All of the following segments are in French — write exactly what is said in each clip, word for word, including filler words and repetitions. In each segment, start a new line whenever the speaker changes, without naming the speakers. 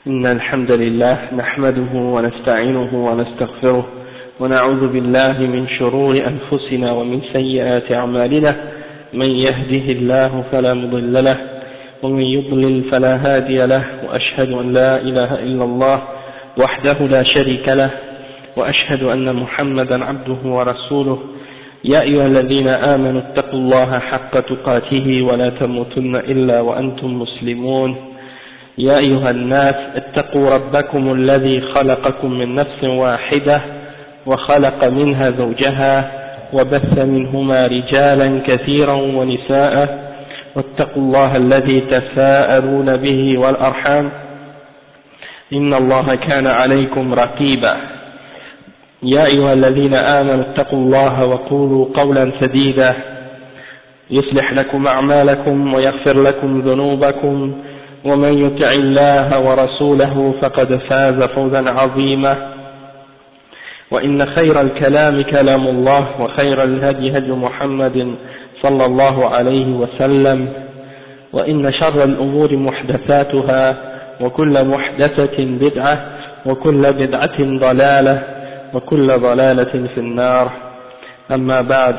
إن الحمد لله نحمده ونستعينه ونستغفره ونعوذ بالله من شرور أنفسنا ومن سيئات أعمالنا من يهده الله فلا مضل له ومن يضلل فلا هادي له وأشهد أن لا إله إلا الله وحده لا شريك له وأشهد أن محمدا عبده ورسوله يا أيها الذين آمنوا اتقوا الله حق تقاته ولا تموتن إلا وأنتم مسلمون يا أيها الناس اتقوا ربكم الذي خلقكم من نفس واحدة وخلق منها زوجها وبث منهما رجالا كثيرا ونساء واتقوا الله الذي تساءلون به والأرحام إن الله كان عليكم رقيبا يا أيها الذين آمنوا اتقوا الله وقولوا قولا سديدا يصلح لكم أعمالكم ويغفر لكم ذنوبكم ومن يطع الله ورسوله فقد فاز فوزا عظيما وإن خير الكلام كلام الله وخير الهدي هدي محمد صلى الله عليه وسلم وإن شر الأمور محدثاتها وكل محدثة بدعة وكل بدعة ضلالة وكل ضلالة في النار أما بعد.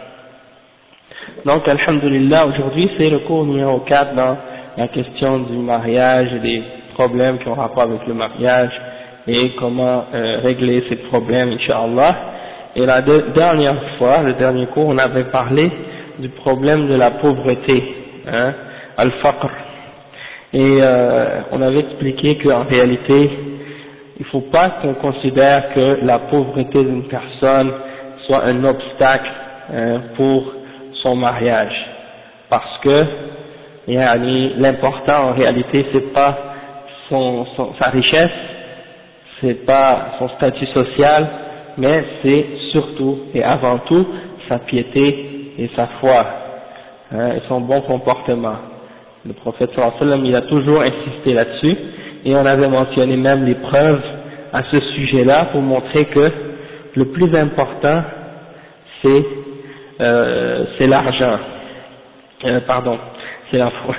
Donc alhamdulillah, aujourd'hui c'est le cours numéro quatre dans la question du mariage et des problèmes qui ont rapport avec le mariage et comment euh, régler ces problèmes, Inch'Allah. Et la de, dernière fois, le dernier cours, on avait parlé du problème de la pauvreté, hein, al-faqr. Et euh, on avait expliqué qu'en réalité, il ne faut pas qu'on considère que la pauvreté d'une personne soit un obstacle hein, pour son mariage. Parce que l'important en réalité c'est pas son, son, sa richesse, c'est pas son statut social, mais c'est surtout et avant tout sa piété et sa foi hein, et son bon comportement. Le prophète sallallahu alayhi wa sallam il a toujours insisté là-dessus et on avait mentionné même les preuves à ce sujet-là pour montrer que le plus important c'est euh, c'est l'argent, euh, pardon. C'est la foi.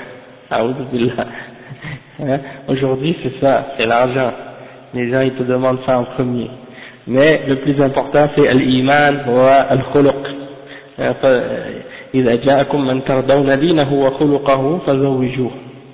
Hein? Aujourd'hui, c'est ça, c'est l'argent. Les gens, ils te demandent ça en premier. Mais le plus important, c'est l'iman wa al-khuluq. إذا جاءكم من ترضون دينه وخلقه فزوجوه.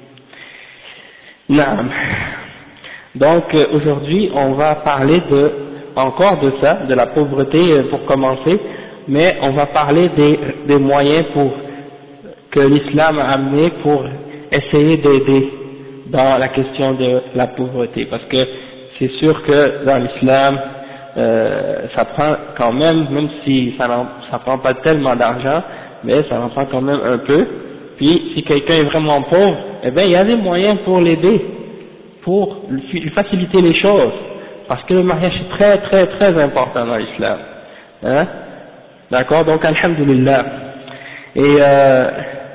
Naam. Donc aujourd'hui, on va parler de encore de ça, de la pauvreté pour commencer, mais on va parler des, des moyens pour que l'islam a amené pour essayer d'aider dans la question de la pauvreté, parce que c'est sûr que dans l'islam euh, ça prend quand même, même si ça ne prend pas tellement d'argent, mais ça en prend quand même un peu. Puis si quelqu'un est vraiment pauvre, eh bien il y a des moyens pour l'aider, pour lui faciliter les choses, parce que le mariage est très très très important dans l'islam, hein? D'accord, donc alhamdulillah. Et euh,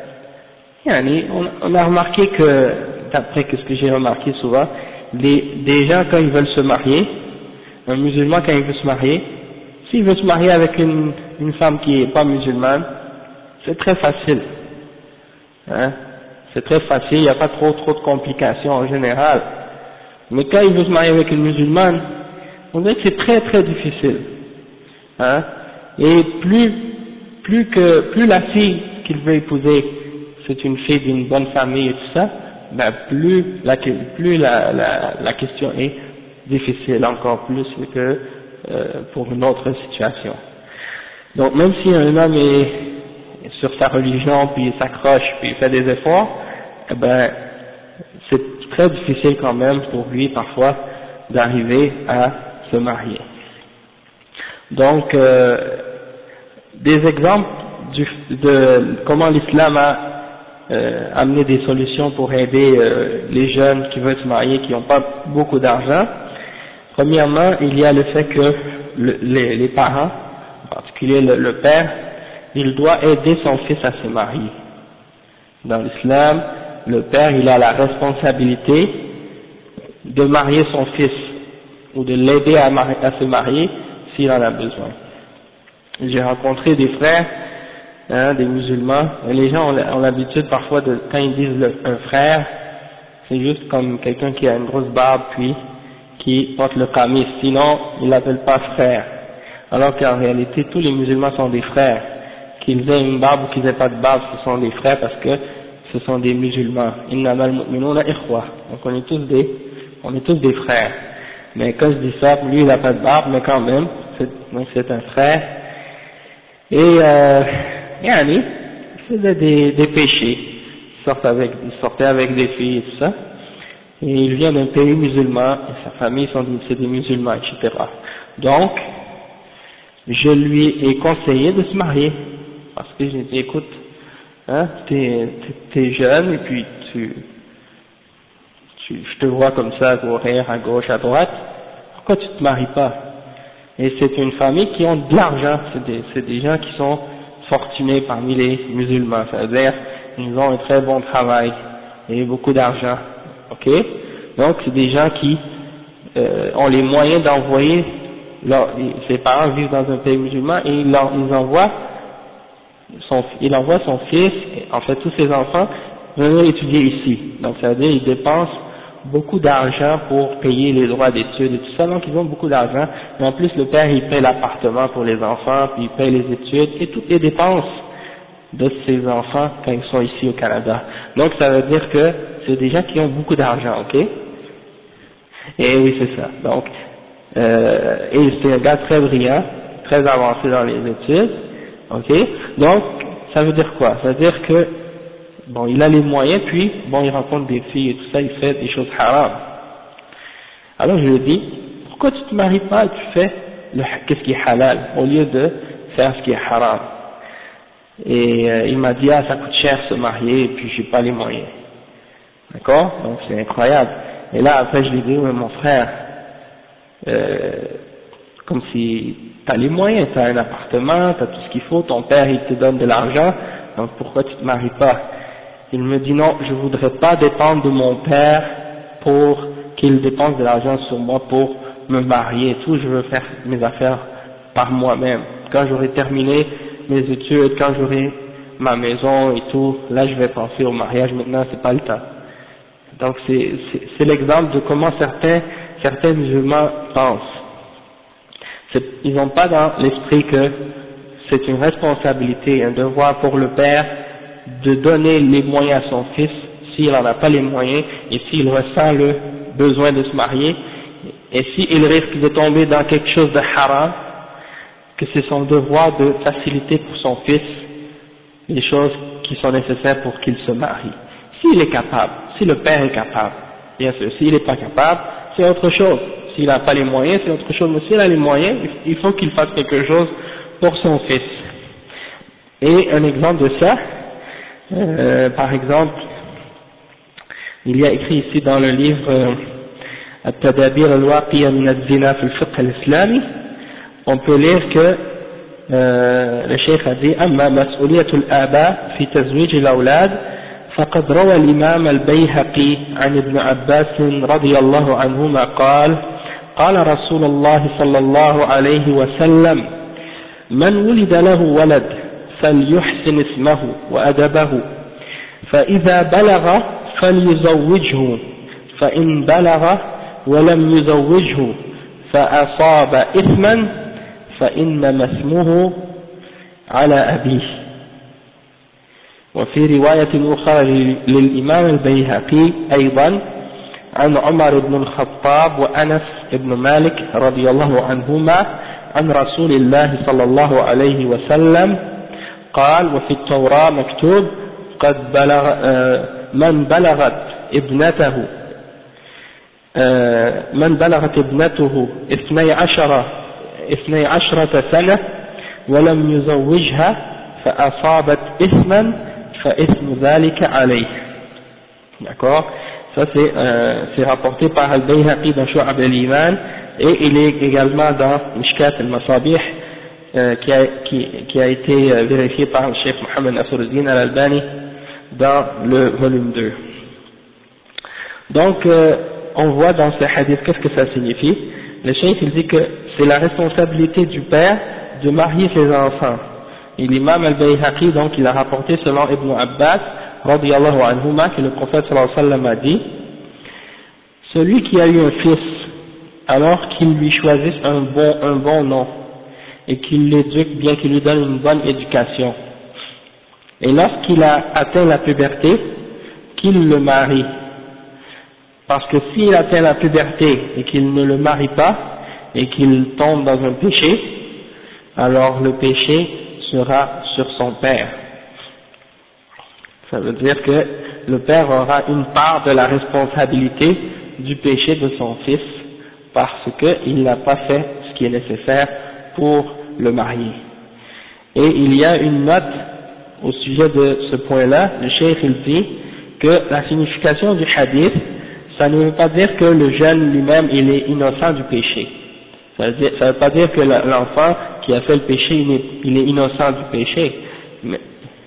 on a remarqué que, d'après ce que j'ai remarqué souvent, les, des gens quand ils veulent se marier, un musulman quand il veut se marier, s'il veut se marier avec une, une femme qui n'est pas musulmane, c'est très facile, hein, c'est très facile, il n'y a pas trop trop de complications en général. Mais quand il veut se marier avec une musulmane, on dirait que c'est très très difficile, hein, et plus plus que plus la fille qu'il veut épouser c'est une fille d'une bonne famille et tout ça, ben plus la, plus la, la, la question est difficile, encore plus que euh, pour une autre situation. Donc même si un homme est sur sa religion, puis il s'accroche, puis il fait des efforts, eh ben c'est très difficile quand même pour lui parfois d'arriver à se marier. Donc euh, des exemples du, de comment l'islam a Euh, amener des solutions pour aider euh, les jeunes qui veulent se marier, qui n'ont pas beaucoup d'argent. Premièrement, il y a le fait que le, les, les parents, en particulier le, le père, il doit aider son fils à se marier. Dans l'islam, le père, il a la responsabilité de marier son fils ou de l'aider à, à se marier s'il en a besoin. J'ai rencontré des frères Hein, des musulmans, et les gens ont l'habitude parfois de, quand ils disent le, un frère, c'est juste comme quelqu'un qui a une grosse barbe puis qui porte le qamis, sinon il l'appelle pas frère, alors qu'en réalité tous les musulmans sont des frères, qu'ils aient une barbe ou qu'ils aient pas de barbe, ce sont des frères parce que ce sont des musulmans. Innamal mu'minuna ikhwa, donc on est tous des, on est tous des frères. Mais quand je dis ça, lui il a pas de barbe, mais quand même, c'est, donc c'est un frère. Et euh, yani, il faisait des, des péchés, il sortait avec, il sortait avec des filles et tout ça. Et il vient d'un pays musulman, et sa famille sont des, c'est des musulmans, et cetera. Donc, je lui ai conseillé de se marier, parce que j'ai dit, écoute, hein, t'es, t'es jeune, et puis tu, tu, je te vois comme ça, courir à gauche, à droite, pourquoi tu te maries pas? Et c'est une famille qui ont de l'argent, c'est des, c'est des gens qui sont fortunés parmi les musulmans, c'est-à-dire, ils ont un très bon travail, et beaucoup d'argent. Ok, donc c'est des gens qui euh, ont les moyens d'envoyer leur, ses parents vivent dans un pays musulman et ils, leur, ils envoient son, il envoie son fils, en fait tous ses enfants, venir étudier ici. Donc ça veut dire ils dépensent beaucoup d'argent pour payer les droits d'études et tout ça, donc ils ont beaucoup d'argent. Et en plus le père il paye l'appartement pour les enfants, puis il paye les études et toutes les dépenses de ses enfants quand ils sont ici au Canada. Donc ça veut dire que c'est des gens qui ont beaucoup d'argent, ok? Et oui, c'est ça. Donc, euh, et c'est un gars très brillant, très avancé dans les études, ok? Donc, ça veut dire quoi? Ça veut dire que, bon, il a les moyens, puis, bon, il rencontre des filles et tout ça, il fait des choses haram. Alors je lui ai dit, pourquoi tu te maries pas et tu fais le, qu'est-ce qui est halal, au lieu de faire ce qui est haram? Et euh, il m'a dit, ah, ça coûte cher se marier, et puis j'ai pas les moyens. D'accord? Donc c'est incroyable. Et là après je lui ai dit, mais mon frère, euh, comme si tu as les moyens, tu as un appartement, tu as tout ce qu'il faut, ton père il te donne de l'argent, donc pourquoi tu te maries pas? Il me dit non, je voudrais pas dépendre de mon père pour qu'il dépense de l'argent sur moi pour me marier et tout, je veux faire mes affaires par moi-même. Quand j'aurai terminé mes études, quand j'aurai ma maison et tout, là je vais penser au mariage, maintenant c'est pas le temps. Donc c'est, c'est, c'est l'exemple de comment certains, certains musulmans pensent. C'est, ils n'ont pas dans l'esprit que c'est une responsabilité, un devoir pour le père de donner les moyens à son fils s'il n'en a pas les moyens et s'il ressent le besoin de se marier et s'il risque de tomber dans quelque chose de haram, que c'est son devoir de faciliter pour son fils les choses qui sont nécessaires pour qu'il se marie. S'il est capable, si le père est capable, bien sûr, s'il n'est pas capable, c'est autre chose. S'il n'a pas les moyens, c'est autre chose. Mais s'il a les moyens, il faut qu'il fasse quelque chose pour son fils. Et un exemple de ça, euh, par exemple, il y a écrit ici dans le livre At-Tadabir al-Waqiya min al-Zina fi al-Fiqh al-Islami, on peut lire que euh, le cheikh a dit Amma mas'uliyatul aba fi tazwij al-awlad فقد روى الإمام البيهقي عن ابن عباس رضي الله عنهما قال قال رسول الله صلى الله عليه وسلم من ولد له ولد فليحسن اسمه وأدبه فإذا بلغ فليزوجه فإن بلغ ولم يزوجه فأصاب إثما فإنما اسمه على أبيه. وفي رواية أخرى للإمام البيهقي أيضا عن عمر بن الخطاب وأنس بن مالك رضي الله عنهما عن رسول الله صلى الله عليه وسلم قال وفي التوراة مكتوب قد بلغ من بلغت ابنته من بلغت ابنته اثني عشر اثني عشرة سنة ولم يزوجها فأصابت إثما فإثم ذلك عليه. D'accord? Ça c'est, euh, c'est rapporté par Al-Bayhaqi dans Shu'ab al-Iman et il est également dans Mishkat al-Masabih euh, qui, a, qui, qui a été euh, vérifié par le Cheikh Mohammed Nasruddin al-Albani dans le volume deux. Donc euh, on voit dans ce hadith qu'est-ce que ça signifie. Le Cheikh il dit que c'est la responsabilité du père de marier ses enfants. Et l'imam al-Bayhaqi, donc, il a rapporté selon Ibn Abbas, radiyallahu anhuma, que le prophète sallallahu alayhi wa sallam a dit, celui qui a eu un fils, alors qu'il lui choisisse un bon, un bon nom, et qu'il l'éduque bien, qu'il lui donne une bonne éducation. Et lorsqu'il a atteint la puberté, qu'il le marie. Parce que s'il atteint la puberté et qu'il ne le marie pas, et qu'il tombe dans un péché, alors le péché sera sur son père. Ça veut dire que le père aura une part de la responsabilité du péché de son fils, parce qu'il n'a pas fait ce qui est nécessaire pour le marier. Et il y a une note au sujet de ce point-là, le cheikh il dit que la signification du hadith, ça ne veut pas dire que le jeune lui-même il est innocent du péché. Ça ne veut pas dire que l'enfant qui a fait le péché il est, il est innocent du péché, mais,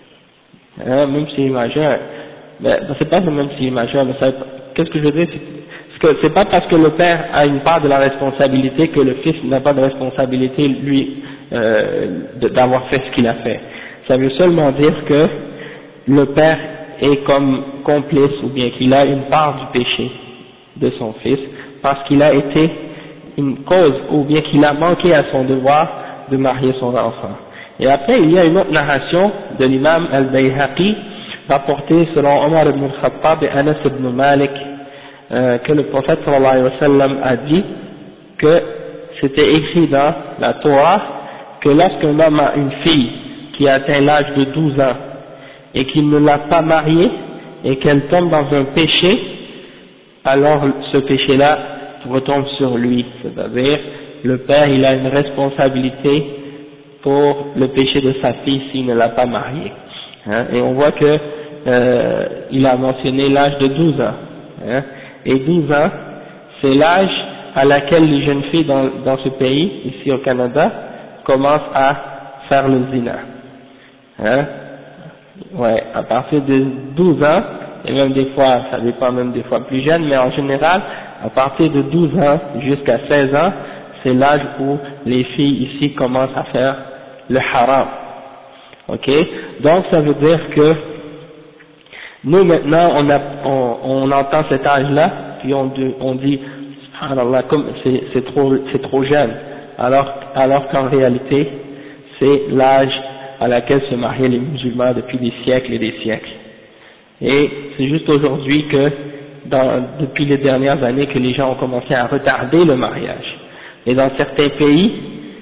hein, même s'il est majeur. Mais c'est pas même s'il est majeur, mais ça, qu'est-ce que je veux dire, c'est que c'est pas parce que le père a une part de la responsabilité que le fils n'a pas de responsabilité lui euh, d'avoir fait ce qu'il a fait. Ça veut seulement dire que le père est comme complice ou bien qu'il a une part du péché de son fils parce qu'il a été une cause ou bien qu'il a manqué à son devoir de marier son enfant. Et après il y a une autre narration de l'imam al-Bayhaqi rapportée selon Omar ibn al-Khattab et Anas ibn Malik euh, que le prophète sallallahu alayhi wa sallam a dit que c'était écrit dans la Torah que lorsqu'un homme a une fille qui a atteint l'âge de douze ans et qu'il ne l'a pas mariée et qu'elle tombe dans un péché, alors ce péché-là retombe sur lui, c'est-à-dire le père il a une responsabilité pour le péché de sa fille s'il ne l'a pas mariée. Hein, et on voit que euh, il a mentionné l'âge de douze ans. Hein, et douze ans, c'est l'âge à laquelle les jeunes filles dans, dans ce pays, ici au Canada, commencent à faire le zina. Hein, ouais, à partir de douze ans, et même des fois, ça dépend même des fois plus jeunes, mais en général, à partir de douze ans jusqu'à seize ans, c'est l'âge où les filles ici commencent à faire le haram. Ok? Donc ça veut dire que nous maintenant on, a, on, on entend cet âge-là, puis on, on dit, subhanallah, comme c'est, c'est trop, c'est trop jeune, alors, alors qu'en réalité, c'est l'âge à laquelle se mariaient les musulmans depuis des siècles et des siècles. Et c'est juste aujourd'hui que, dans, depuis les dernières années, que les gens ont commencé à retarder le mariage. Et dans certains pays,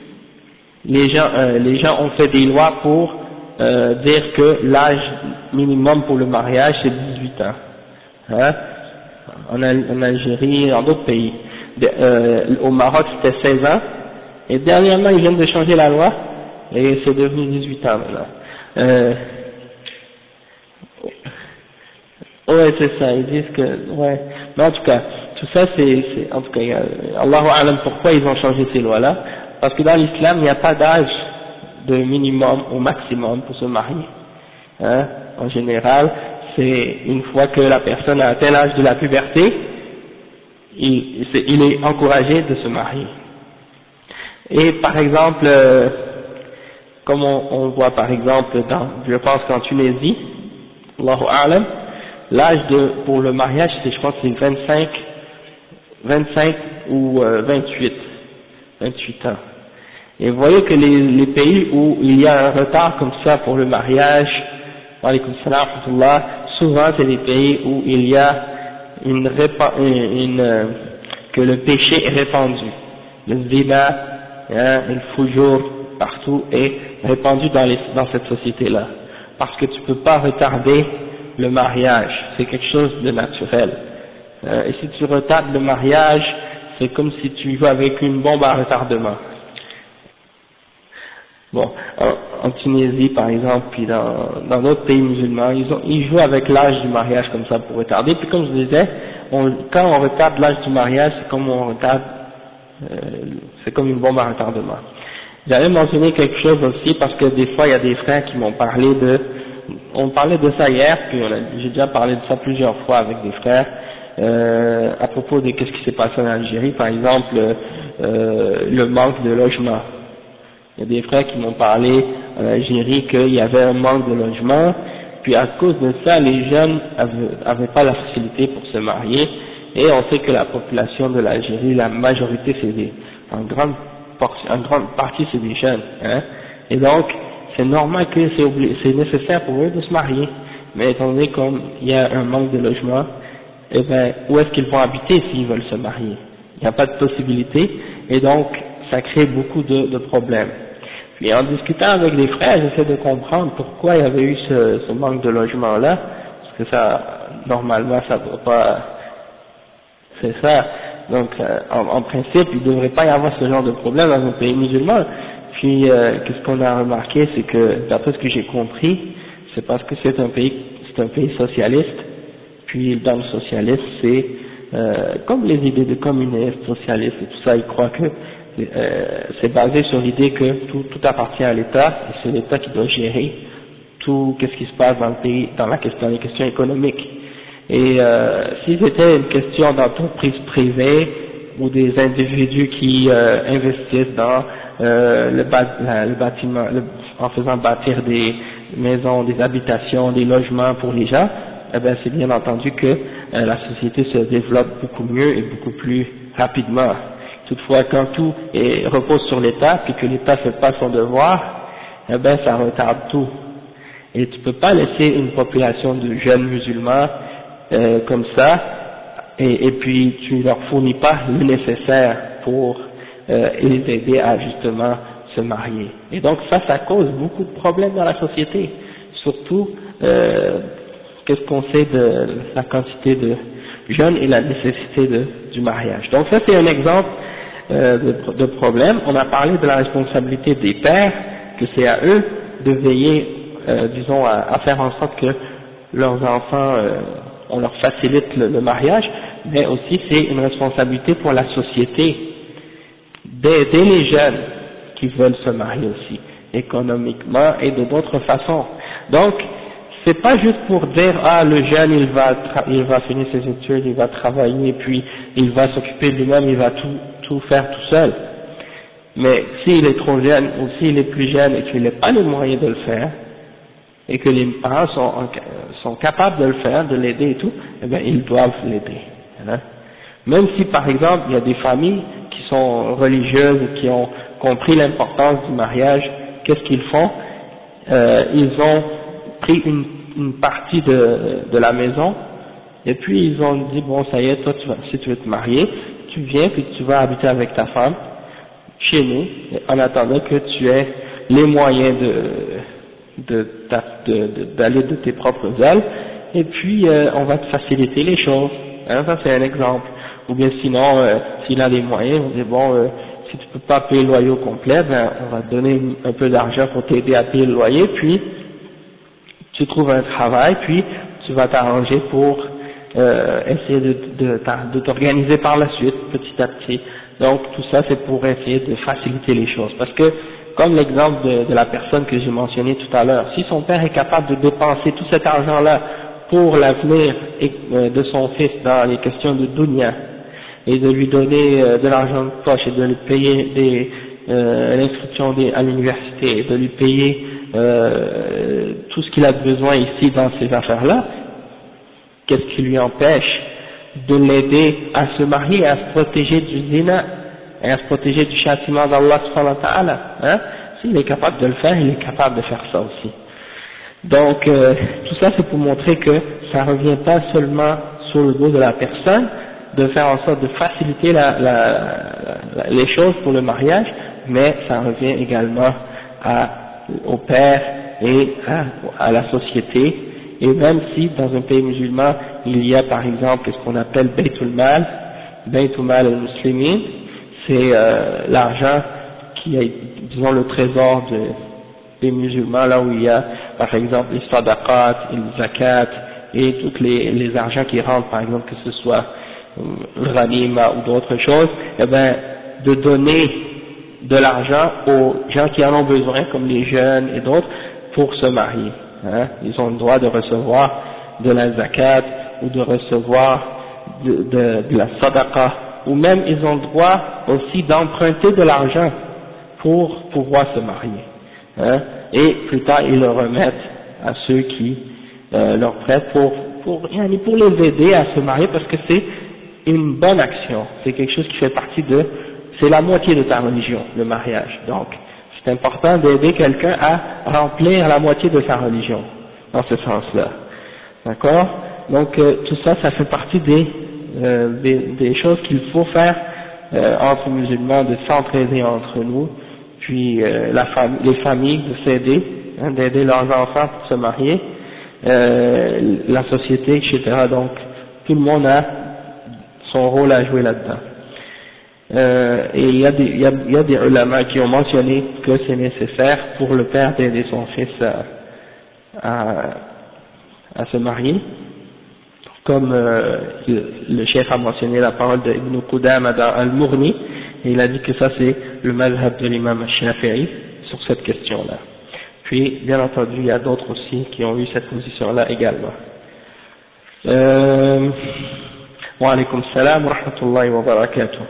les gens, euh, les gens ont fait des lois pour euh, dire que l'âge minimum pour le mariage c'est dix-huit ans. Hein? En, en Algérie, en d'autres pays. De, euh, au Maroc c'était seize ans. Et dernièrement ils viennent de changer la loi et c'est devenu dix-huit ans maintenant. Euh, ouais c'est ça, ils disent que, ouais. Mais en tout cas, tout ça c'est, c'est en tout cas, Allahu A'lam pourquoi ils ont changé ces lois-là. Parce que dans l'islam, il n'y a pas d'âge de minimum au maximum pour se marier. Hein? En général, c'est une fois que la personne a atteint l'âge de la puberté, il, c'est, il est encouragé de se marier. Et par exemple, euh, comme on, on voit par exemple, dans, je pense qu'en Tunisie, Allahu A'lam, l'âge de, pour le mariage, c'est, je pense que c'est vingt-cinq, vingt-cinq ou euh, vingt-huit. vingt-huit ans. Et vous voyez que les, les pays où il y a un retard comme ça pour le mariage, alaykoum salam wa rahmatullah, souvent c'est les pays où il y a une, une, une que le péché est répandu. Le zina, hein, le foujour, partout est répandu dans, les, dans cette société-là. Parce que tu ne peux pas retarder le mariage, c'est quelque chose de naturel. Euh, et si tu retardes le mariage, c'est comme si tu joues avec une bombe à retardement. Bon, en, en Tunisie par exemple, puis dans dans d'autres pays musulmans, ils, ont, ils jouent avec l'âge du mariage comme ça pour retarder. Puis comme je disais, on, quand on retarde l'âge du mariage, c'est comme on retarde, euh, c'est comme une bombe à retardement. J'avais mentionné quelque chose aussi parce que des fois il y a des frères qui m'ont parlé de, on parlait de ça hier, puis on a, j'ai déjà parlé de ça plusieurs fois avec des frères. Euh, à propos de qu'est-ce qui s'est passé en Algérie, par exemple, euh, le manque de logement. Il y a des frères qui m'ont parlé en Algérie qu'il y avait un manque de logement, puis à cause de ça, les jeunes avaient, avaient pas la facilité pour se marier, Et on sait que la population de l'Algérie, la majorité, c'est des, en grande, portion, en grande partie, c'est des jeunes, hein. Et donc, c'est normal que c'est obli- c'est nécessaire pour eux de se marier. Mais étant donné qu'il y a un manque de logement, eh ben, où est-ce qu'ils vont habiter s'ils veulent se marier? Il n'y a pas de possibilité, et donc, ça crée beaucoup de, de problèmes. Puis en discutant avec les frères, j'essaie de comprendre pourquoi il y avait eu ce, ce manque de logement-là, parce que ça, normalement, ça ne doit pas, c'est ça. Donc, euh, en, en principe, il ne devrait pas y avoir ce genre de problème dans un pays musulman. Puis, euh, qu'est-ce qu'on a remarqué, c'est que, d'après ce que j'ai compris, c'est parce que c'est un pays, c'est un pays socialiste. Puis, dans le socialisme, c'est euh, comme les idées de communistes, socialistes et tout ça, ils croient que euh, c'est basé sur l'idée que tout, tout appartient à l'État et c'est l'État qui doit gérer tout qu'est-ce qui se passe dans le pays, dans la question, les questions économiques. Et euh, si c'était une question d'entreprise privée ou des individus qui euh, investissent dans euh, le, bat, la, le bâtiment, le, en faisant bâtir des maisons, des habitations, des logements pour les gens, eh ben c'est bien entendu que euh, la société se développe beaucoup mieux et beaucoup plus rapidement. Toutefois, quand tout est, repose sur l'État, puis que l'État ne fait pas son devoir, eh ben ça retarde tout. Et tu peux pas laisser une population de jeunes musulmans euh, comme ça, et, et puis tu leur fournis pas le nécessaire pour euh, les aider à justement se marier. Et donc ça, ça cause beaucoup de problèmes dans la société, surtout euh, qu'est-ce qu'on sait de la quantité de jeunes et la nécessité de, du mariage. Donc ça, c'est un exemple euh, de, de problème. On a parlé de la responsabilité des pères, que c'est à eux de veiller, euh, disons, à, à faire en sorte que leurs enfants, euh, on leur facilite le, le mariage, mais aussi c'est une responsabilité pour la société d'aider les jeunes qui veulent se marier aussi, économiquement et de d'autres façons. Donc, c'est pas juste pour dire ah le jeune il va il va finir ses études, il va travailler puis il va s'occuper de lui-même, il va tout tout faire tout seul. Mais s'il est trop jeune ou s'il est plus jeune et qu'il n'a pas les moyens de le faire et que les parents sont sont capables de le faire, de l'aider et tout, eh bien ils doivent l'aider. Hein. Même si par exemple il y a des familles qui sont religieuses et qui ont compris l'importance du mariage, qu'est-ce qu'ils font? Euh, ils ont pris une, une partie de, de la maison et puis ils ont dit bon ça y est, toi tu vas, si tu veux te marier, tu viens puis tu vas habiter avec ta femme chez nous en attendant que tu aies les moyens de de, de, de, d'aller de tes propres ailes et puis euh, on va te faciliter les choses. Hein, ça c'est un exemple. Ou bien sinon euh, s'il a les moyens on dit bon euh, si tu peux pas payer le loyer au complet, ben on va te donner un peu d'argent pour t'aider à payer le loyer, puis tu trouves un travail, puis tu vas t'arranger pour euh, essayer de, de, de t'organiser par la suite, petit à petit. Donc tout ça c'est pour essayer de faciliter les choses. Parce que, comme l'exemple de, de la personne que j'ai mentionné tout à l'heure, si son père est capable de dépenser tout cet argent-là pour l'avenir de son fils dans les questions de dunya, et de lui donner euh, de l'argent de poche et de lui payer des, euh, l'inscription des, à l'université, et de lui payer euh, tout ce qu'il a besoin ici dans ces affaires-là, qu'est-ce qui lui empêche de l'aider à se marier, à se protéger du zina, et à se protéger du châtiment d'Allah subhanahu wa ta'ala, hein? S'il est capable de le faire, il est capable de faire ça aussi. Donc, euh, tout ça c'est pour montrer que ça ne revient pas seulement sur le dos de la personne, de faire en sorte de faciliter la, la, la, les choses pour le mariage, mais ça revient également à, au père et à, à la société. Et même si dans un pays musulman il y a par exemple ce qu'on appelle Baytul Mal, Baytul Mal al-Muslimin, c'est euh, l'argent qui est, disons, le trésor de, des musulmans, là où il y a par exemple les sadaqat, les zakat et tous les, les argents qui rentrent, par exemple que ce soit le ghanima ou d'autres choses, eh ben, de donner de l'argent aux gens qui en ont besoin, comme les jeunes et d'autres, pour se marier. Hein. Ils ont le droit de recevoir de la zakat ou de recevoir de, de, de la sadaqa, ou même ils ont le droit aussi d'emprunter de l'argent pour pouvoir se marier. Hein. Et plus tard, ils le remettent à ceux qui euh, leur prêtent pour, pour, pour les aider à se marier, parce que c'est une bonne action, c'est quelque chose qui fait partie de, c'est la moitié de ta religion, le mariage. Donc, c'est important d'aider quelqu'un à remplir la moitié de sa religion, dans ce sens-là. D'accord? Donc, euh, tout ça, ça fait partie des, euh, des, des choses qu'il faut faire euh, entre musulmans, de s'entraider entre nous, puis euh, la fam les familles de s'aider, hein, d'aider leurs enfants pour se marier, euh, la société, et cetera. Donc, tout le monde a son rôle à jouer là-dedans. Euh, et il y a des, il y a, il y a des ulama qui ont mentionné que c'est nécessaire pour le père d'aider son fils à, à, à se marier, comme euh, le, le chef a mentionné la parole de Ibn Qudama dans Al-Mughni, et il a dit que ça c'est le mazhab de l'imam Shafi'i sur cette question-là. Puis, bien entendu, il y a d'autres aussi qui ont eu cette position-là également. Euh, wa alaykum salam wa rahmatullahi wa barakatuh.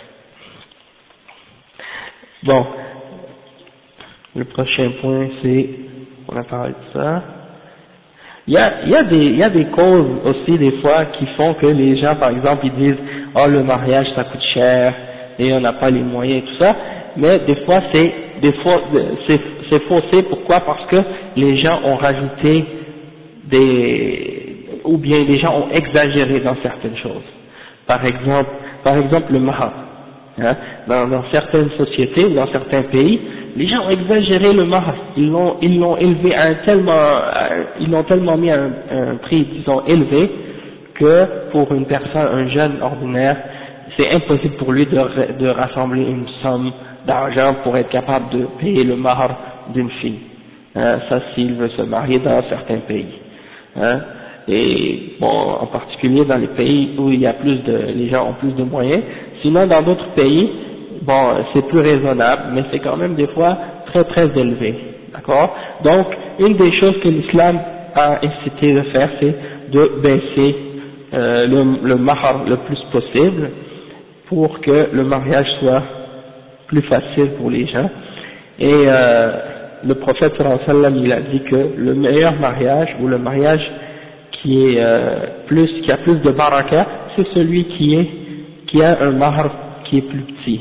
Bon, le prochain point c'est, on a parlé de ça. Il y a, il y a des, il y a des causes aussi des fois qui font que les gens, par exemple, ils disent, oh le mariage ça coûte cher et on n'a pas les moyens et tout ça. Mais des fois c'est, des fois c'est, c'est faussé. Pourquoi? Parce que les gens ont rajouté des, ou bien les gens ont exagéré dans certaines choses. Par exemple, par exemple le mahar. Hein, dans, dans certaines sociétés ou dans certains pays, les gens ont exagéré le mahar, ils l'ont ils l'ont élevé à un tellement, à, ils l'ont tellement mis à un, un prix, disons, élevé, que pour une personne, un jeune ordinaire, c'est impossible pour lui de, de rassembler une somme d'argent pour être capable de payer le mahar d'une fille. Hein, ça, s'il veut se marier dans certains pays. Hein, et bon, en particulier dans les pays où il y a plus de, les gens ont plus de moyens. Sinon, dans d'autres pays, bon, c'est plus raisonnable, mais c'est quand même des fois très très élevé, d'accord? Donc, une des choses que l'islam a incité de faire, c'est de baisser euh, le, le mahar le plus possible pour que le mariage soit plus facile pour les gens. Et euh, le prophète sallallahu alayhi wa sallam, il a dit que le meilleur mariage, ou le mariage qui est euh, plus, qui a plus de baraka, c'est celui qui est qui a un mahar qui est plus petit.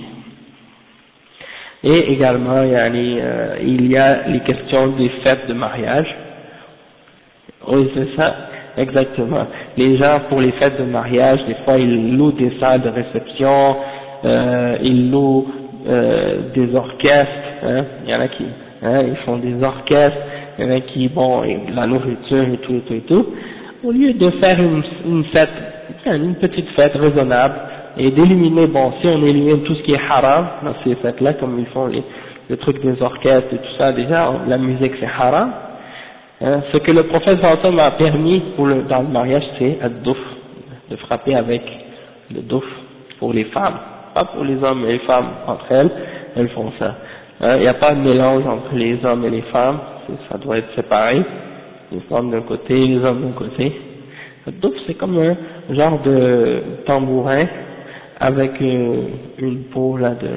Et également, yani, euh, il y a les questions des fêtes de mariage. Oui, c'est ça, exactement. Les gens, pour les fêtes de mariage, des fois, ils louent des salles de réception, euh, ils louent euh, des orchestres, hein, il y en a qui, hein, ils font des orchestres, il y en a qui, bon, et la nourriture et tout, et tout, et tout. Au lieu de faire une, une fête, une petite fête raisonnable, et d'éliminer, bon, si on élimine tout ce qui est haram dans ces fêtes-là, comme ils font les, le truc des orchestres et tout ça, déjà, la musique c'est haram. Hein, ce que le prophète sallallahu alayhi wa sallam a permis pour le, dans le mariage, c'est ad-douf, de frapper avec le douf pour les femmes, pas pour les hommes, mais les femmes entre elles, elles font ça. Hein, il n'y a pas de mélange entre les hommes et les femmes, ça doit être séparé, les femmes d'un côté, les hommes d'un côté. Ad-douf, c'est comme un genre de tambourin avec une, une peau là de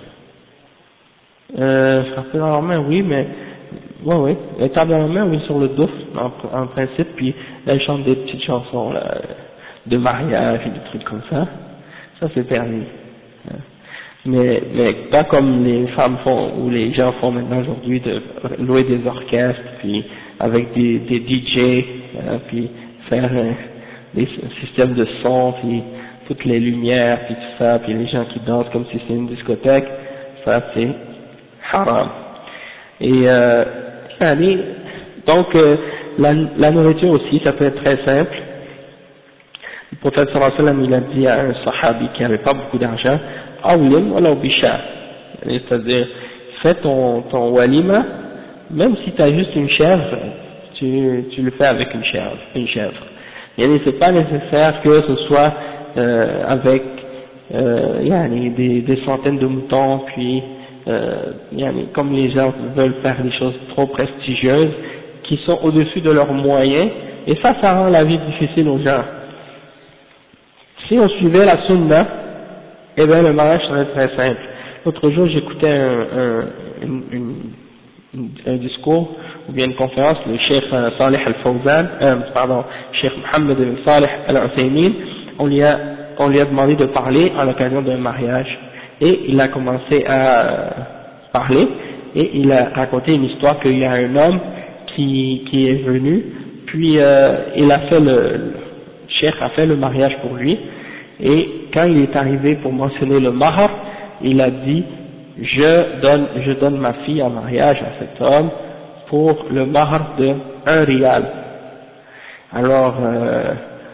euh, frapper dans leurs mains, oui, mais ouais, oui, elle tape dans leurs mains, oui, sur le douf en, en principe, puis elle chante des petites chansons là, de mariage et des trucs comme ça, ça c'est permis. Mais, mais pas comme les femmes font, ou les gens font maintenant aujourd'hui, de louer des orchestres, puis avec des, des D J, hein, puis faire euh, des systèmes de son, puis toutes les lumières, puis tout ça, puis les gens qui dansent comme si c'était une discothèque, ça c'est haram. Et euh, allez, donc euh, la, la nourriture aussi, ça peut être très simple. Le prophète sallallahu alayhi wa sallam, il a dit à un sahabi qui n'avait pas beaucoup d'argent, awlim wala bisha, c'est-à-dire fais ton, ton walima, même si tu as juste une chèvre, tu, tu le fais avec une chèvre, une chèvre. Et c'est pas nécessaire que ce soit euh, avec euh, yani, des, des centaines de moutons, puis euh, yani, comme les gens veulent faire des choses trop prestigieuses, qui sont au-dessus de leurs moyens, et ça, ça rend la vie difficile aux gens. Si on suivait la sunna, eh bien le mariage serait très simple. L'autre jour, j'écoutais un, un, une, une, un discours, ou bien une conférence, le Cheikh Salih Al-Fawzan, euh, pardon, Cheikh Mohammed Ibn Salih Al-Uthaymin, on lui a on lui a demandé de parler à l'occasion d'un mariage, et il a commencé à euh, parler, et il a raconté une histoire qu'il y a un homme qui, qui est venu, puis euh, il a fait le, le cheikh a fait le mariage pour lui, et quand il est arrivé pour mentionner le mahar, il a dit je donne, je donne ma fille en mariage à cet homme pour le mahar de un rial. Alors euh,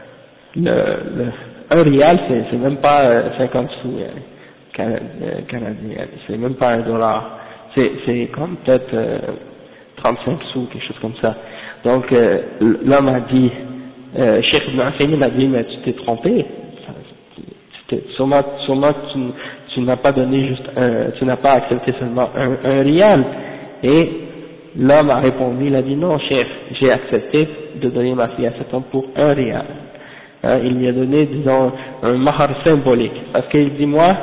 le, le un rial c'est, c'est même pas euh, cinquante sous euh, canadiens, canadien, c'est même pas un dollar, c'est, c'est comme peut-être euh, trente-cinq sous, quelque chose comme ça. Donc euh, l'homme a dit, euh, Cheikh Ibn Uthaymin a dit mais tu t'es trompé, tu t'es, sûrement, sûrement tu, tu n'as pas donné juste un, tu n'as pas accepté seulement un, un rial. Et l'homme a répondu, il a dit non chef, j'ai accepté de donner ma fille à cet homme pour un rial. Hein, il lui a donné disons un mahar symbolique, parce qu'il dit moi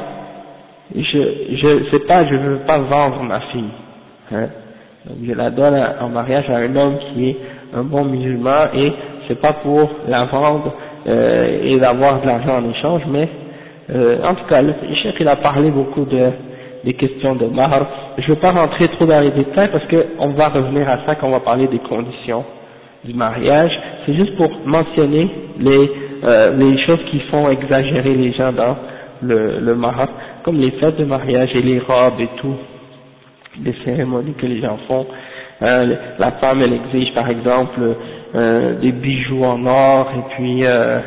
je je sais pas, je veux pas vendre ma fille, hein. Donc je la donne en mariage à un homme qui est un bon musulman, et c'est pas pour la vendre euh, et d'avoir de l'argent en échange, mais euh, en tout cas le cheikh il a parlé beaucoup de des questions de mahar. Je ne veux pas rentrer trop dans les détails parce qu'on va revenir à ça quand on va parler des conditions du mariage. C'est juste pour mentionner les euh, les choses qui font exagérer les gens dans le, le mahar, comme les fêtes de mariage et les robes et tout, les cérémonies que les gens font. Euh, la femme elle exige par exemple euh, des bijoux en or, et puis euh,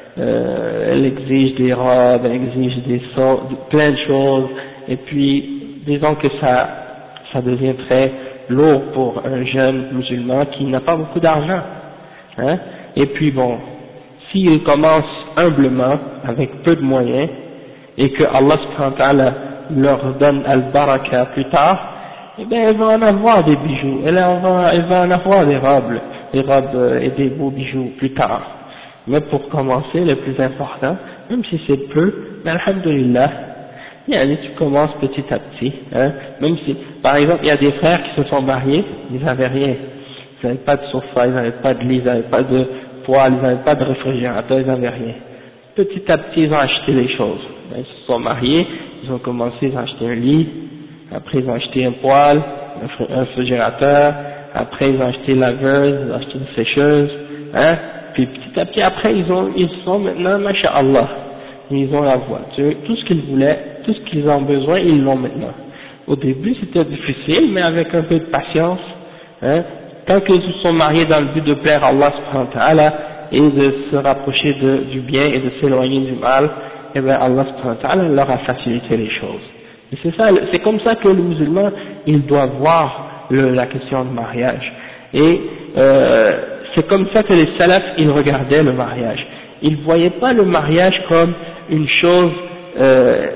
euh, elle exige des robes, elle exige des so plein de choses, et puis disons que ça ça devient très lourd pour un jeune musulman qui n'a pas beaucoup d'argent, hein. Et puis bon, s'il commence humblement avec peu de moyens et que Allah subhanahu wa ta'ala leur donne al-baraka plus tard, eh bien elle va en avoir des bijoux, elle va, elle va en avoir des robes, des robes et des beaux bijoux plus tard. Mais pour commencer, le plus important, même si c'est peu, mais alhamdulillah, yani, tu commences petit à petit, hein. Même si, par exemple, il y a des frères qui se sont mariés, ils n'avaient rien, ils n'avaient pas de sofa, ils n'avaient pas de lit, ils n'avaient pas de poêle, ils n'avaient pas de réfrigérateur, ils n'avaient rien. Petit à petit, ils ont acheté les choses. Ils se sont mariés, ils ont commencé, ils ont acheté un lit, après ils ont acheté un poêle, un réfrigérateur, après ils ont acheté une laveuse, ils ont acheté une sécheuse, hein. Puis petit à petit, après ils ont, ils sont maintenant, masha'Allah, ils ont la voiture, tout ce qu'ils voulaient, tout ce qu'ils ont besoin, ils l'ont maintenant. Au début c'était difficile, mais avec un peu de patience, hein, tant qu'ils se sont mariés dans le but de plaire à Allah subhanahu wa ta'ala et de se rapprocher de, du bien et de s'éloigner du mal, et bien Allah subhanahu wa ta'ala leur a facilité les choses. Et c'est ça, c'est comme ça que le musulman, il doit voir le, la question du mariage. Et euh, c'est comme ça que les salafs, ils regardaient le mariage. Ils ne voyaient pas le mariage comme une chose, euh,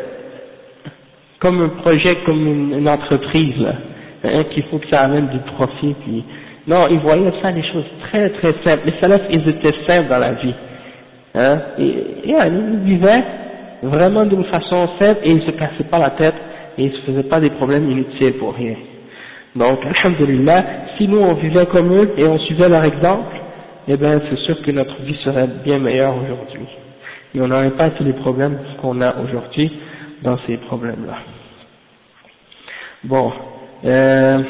comme un projet, comme une, une entreprise, là, hein, qu'il faut que ça amène du profit. Puis, non, ils voyaient ça des choses très très simples. Les salafs, ils étaient simples dans la vie. Hein, et, et ils vivaient vraiment d'une façon simple et ils ne se cassaient pas la tête et ils ne se faisaient pas des problèmes inutiles pour rien. Donc, alhamdulillah, si nous on vivait comme eux et on suivait leur exemple, eh bien c'est sûr que notre vie serait bien meilleure aujourd'hui. Et on n'aurait pas tous les problèmes qu'on a aujourd'hui dans ces problèmes-là. Bon, euh,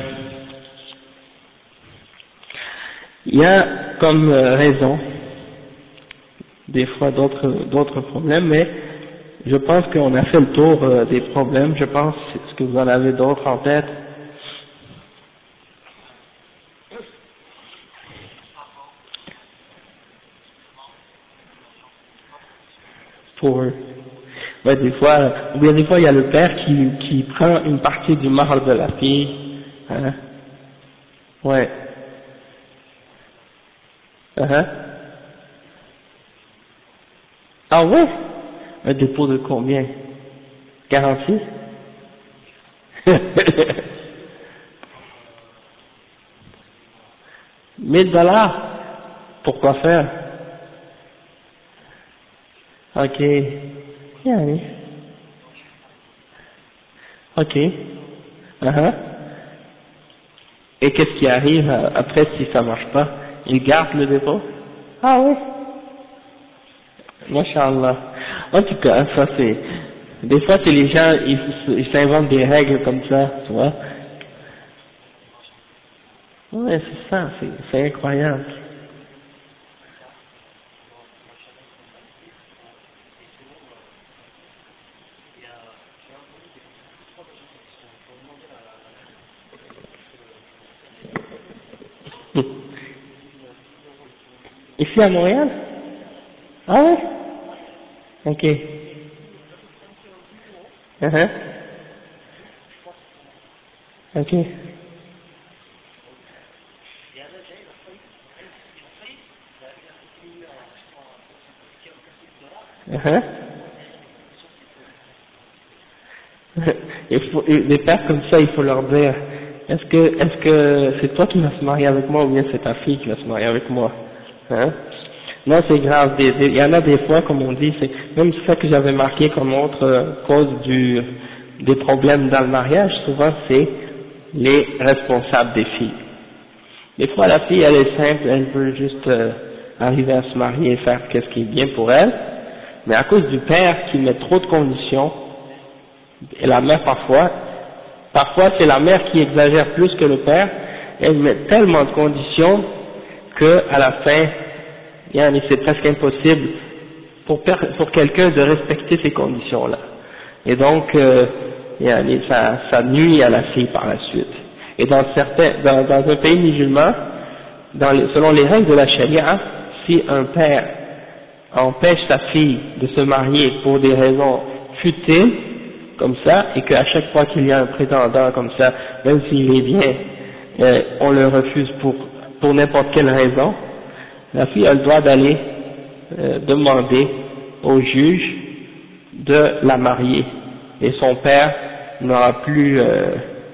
il y a comme raison des fois d'autres d'autres problèmes, mais je pense qu'on a fait le tour euh, des problèmes. Je pense, est-ce que vous en avez d'autres en tête? Pour eux. Ouais, des fois, ou bien des fois il y a le père qui, qui prend une partie du mahar de la fille, hein? Ouais. Uh-huh. Ah ouais? Un dépôt de combien? Garanti? Mille dollars? Pourquoi faire? Ok. Yeah. Ok. Uh-huh. Et qu'est-ce qui arrive après si ça marche pas? Ils gardent le dépôt? Ah oui. Masha'Allah. En tout cas, ça c'est, des fois c'est les gens, ils ils s'inventent des règles comme ça, tu vois. Ouais, c'est ça, c'est c'est incroyable. Ici à Montréal? Ah ouais? Ok. Uh-huh. Ok. Uh-huh. Il faut, des pères comme ça, il faut leur dire, est-ce que, est-ce que c'est toi qui vas se marier avec moi ou bien c'est ta fille qui va se marier avec moi? Hein? Non, c'est grave. Des- des- Il y en a des fois, comme on dit, c'est même ça que j'avais marqué comme autre euh, cause du, des problèmes dans le mariage, souvent c'est les responsables des filles. Des fois, la fille, elle est simple, elle veut juste euh, arriver à se marier et faire ce qui est bien pour elle, mais à cause du père qui met trop de conditions, et la mère parfois, parfois c'est la mère qui exagère plus que le père, elle met tellement de conditions que à la fin, yani, c'est presque impossible pour, per- pour quelqu'un de respecter ces conditions-là. Et donc, euh, yani, ça, ça nuit à la fille par la suite. Et dans certains, dans, dans un pays musulman, dans les, selon les règles de la charia, si un père empêche sa fille de se marier pour des raisons futiles, comme ça, et qu'à chaque fois qu'il y a un prétendant comme ça, même s'il est bien, euh, on le refuse pour, pour n'importe quelle raison, la fille a le droit d'aller euh, demander au juge de la marier, et son père n'aura plus euh,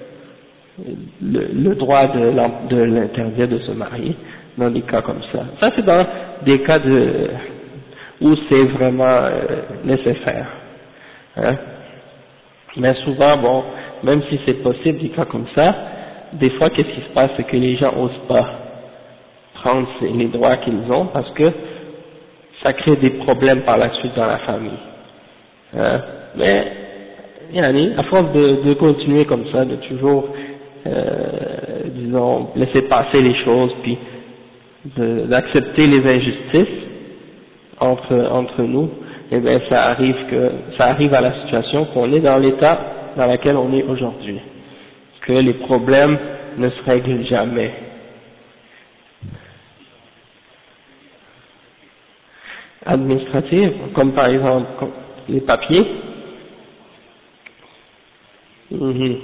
le, le droit de, l'en- de l'interdire de se marier dans des cas comme ça. Ça c'est dans des cas de, où c'est vraiment euh, nécessaire. Hein. Mais souvent, bon, même si c'est possible, des cas comme ça, des fois, qu'est-ce qui se passe, c'est que les gens osent pas prendre ces- les droits qu'ils ont parce que ça crée des problèmes par la suite dans la famille. Hein. Mais, yani, à force de, de continuer comme ça, de toujours, euh, disons, laisser passer les choses, puis de- d'accepter les injustices entre, entre nous, eh bien ça arrive que ça arrive à la situation qu'on est dans l'état dans lequel on est aujourd'hui, que les problèmes ne se règlent jamais. Administratifs, comme par exemple comme les papiers. Mhm.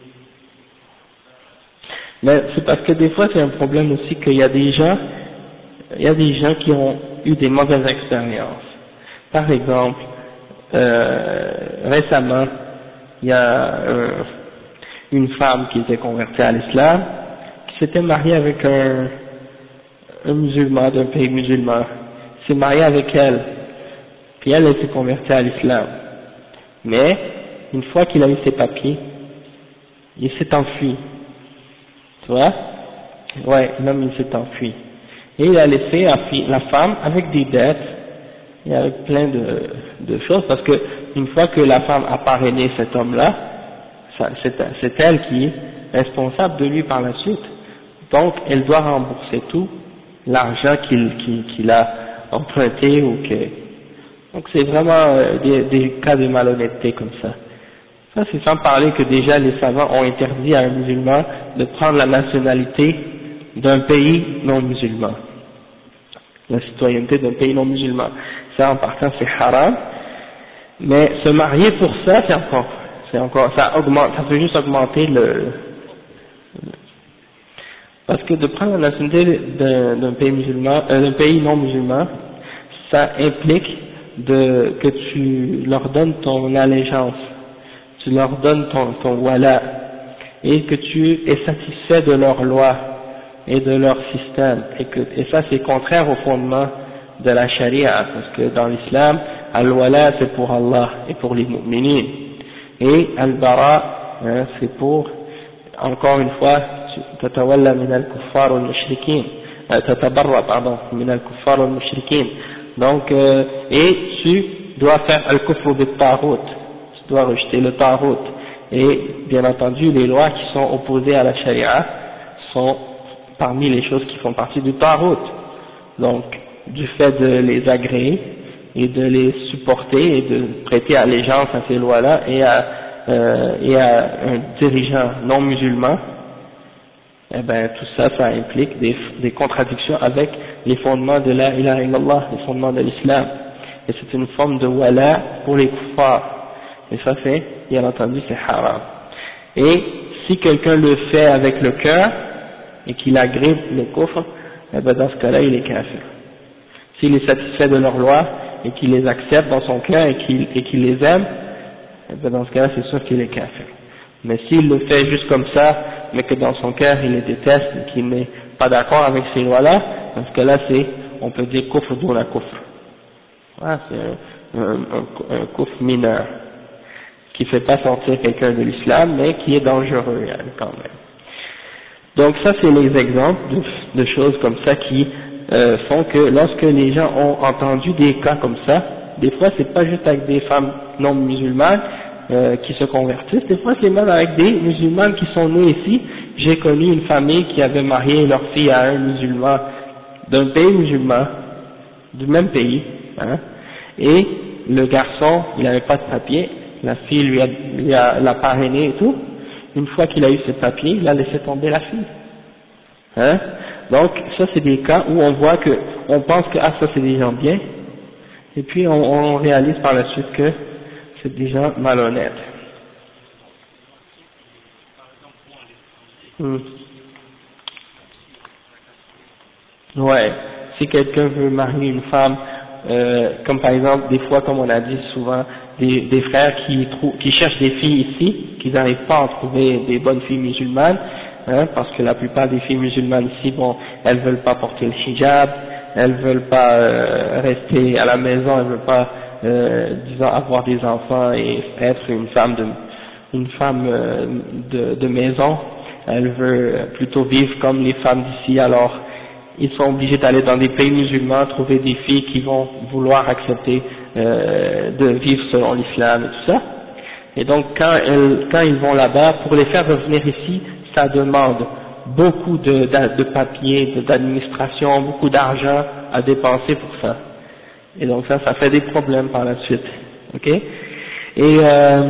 Mais c'est parce que des fois c'est un problème aussi qu'il y a des gens, il y a des gens qui ont eu des mauvaises expériences. Par exemple, euh, récemment, il y a euh, une femme qui était convertie à l'islam, qui s'était mariée avec un, un musulman d'un pays musulman, s'est mariée avec elle, puis elle, elle s'est convertie à l'islam. Mais, une fois qu'il a eu ses papiers, il s'est enfui, tu vois? Ouais, l'homme il s'est enfui. Et il a laissé la, fille, la femme avec des dettes, et avec plein de, de choses, parce que une fois que la femme a parrainé cet homme-là, ça- c'est c'est elle qui est responsable de lui par la suite. Donc, elle doit rembourser tout l'argent qu'il qu'il, qu'il a emprunté ou que. Donc, c'est vraiment euh, des, des cas de malhonnêteté comme ça. Ça, c'est sans parler que déjà les savants ont interdit à un musulman de prendre la nationalité d'un pays non musulman, la citoyenneté d'un pays non musulman. Ça, en partant, c'est haram. Mais se marier pour ça, c'est encore, c'est encore, ça augmente, ça peut juste augmenter le, parce que de prendre la nationalité d'un d'un pays musulman, euh, d'un pays non musulman, ça implique de, que tu leur donnes ton allégeance, tu leur donnes ton, ton wala, et que tu es satisfait de leurs lois et de leur système, et que, et ça c'est contraire au fondement de la charia, parce que dans l'islam, al-wala c'est pour Allah et pour les mu'minin, et al-bara hein, c'est pour, encore une fois, tatawalla min al-kuffar wal-mushrikin, tatabarra pardon, min al-kuffar wal-mushrikin, donc, euh, et tu doit faire al-kufr bit-taghut, tu dois rejeter le taghut. Et bien entendu, les lois qui sont opposées à la charia sont parmi les choses qui font partie du taghut. Donc, du fait de les agréer et de les supporter et de prêter allégeance à ces lois-là et à, euh, et à un dirigeant non musulman, eh ben tout ça, ça implique des, des contradictions avec les fondements de la ilaha illallah, les fondements de l'islam. Et c'est une forme de wala pour les kuffars. Et ça c'est, bien entendu, c'est haram. Et si quelqu'un le fait avec le cœur et qu'il agrée le kufr, eh ben dans ce cas-là, il est kafir. S'il est satisfait de leurs lois et qu'il les accepte dans son cœur et qu'il et qu'il les aime, eh ben dans ce cas-là, c'est sûr qu'il est kafir. Mais s'il le fait juste comme ça, mais que dans son cœur il les déteste et qu'il n'est pas d'accord avec ces lois-là, dans ce cas-là, c'est, on peut dire kufr duna kufr. Voilà, c'est un, un, un, un kufr mineur, qui ne fait pas sortir quelqu'un de l'islam, mais qui est dangereux quand même. Donc ça, c'est les exemples de, de choses comme ça qui euh, font que lorsque les gens ont entendu des cas comme ça, des fois c'est pas juste avec des femmes non musulmanes euh, qui se convertissent, des fois c'est même avec des musulmanes qui sont nés ici. J'ai connu une famille qui avait marié leur fille à un musulman d'un pays musulman, du même pays, hein, et le garçon, il n'avait pas de papier, la fille lui a, lui a l'a parrainé et tout. Une fois qu'il a eu ses papiers, il a laissé tomber la fille. Hein? Donc, ça c'est des cas où on voit que, on pense que, ah, ça c'est des gens bien, et puis on, on réalise par la suite que c'est des gens malhonnêtes. Hmm. Ouais, si quelqu'un veut marier une femme, euh, comme par exemple, des fois, comme on a dit souvent, des, des frères qui, trou- qui cherchent des filles ici, qui n'arrivent pas à trouver des bonnes filles musulmanes, hein, parce que la plupart des filles musulmanes ici, bon, elles veulent pas porter le hijab, elles veulent pas euh, rester à la maison, elles veulent pas, euh, disons, avoir des enfants et être une femme de, une femme euh, de, de maison, elles veulent plutôt vivre comme les femmes d'ici, alors ils sont obligés d'aller dans des pays musulmans, trouver des filles qui vont vouloir accepter euh, de vivre selon l'islam et tout ça. Et donc quand, elles, quand ils vont là-bas, pour les faire revenir ici, ça demande beaucoup de, de, de papiers, d'administration, beaucoup d'argent à dépenser pour ça. Et donc ça, ça fait des problèmes par la suite. Ok? Et euh,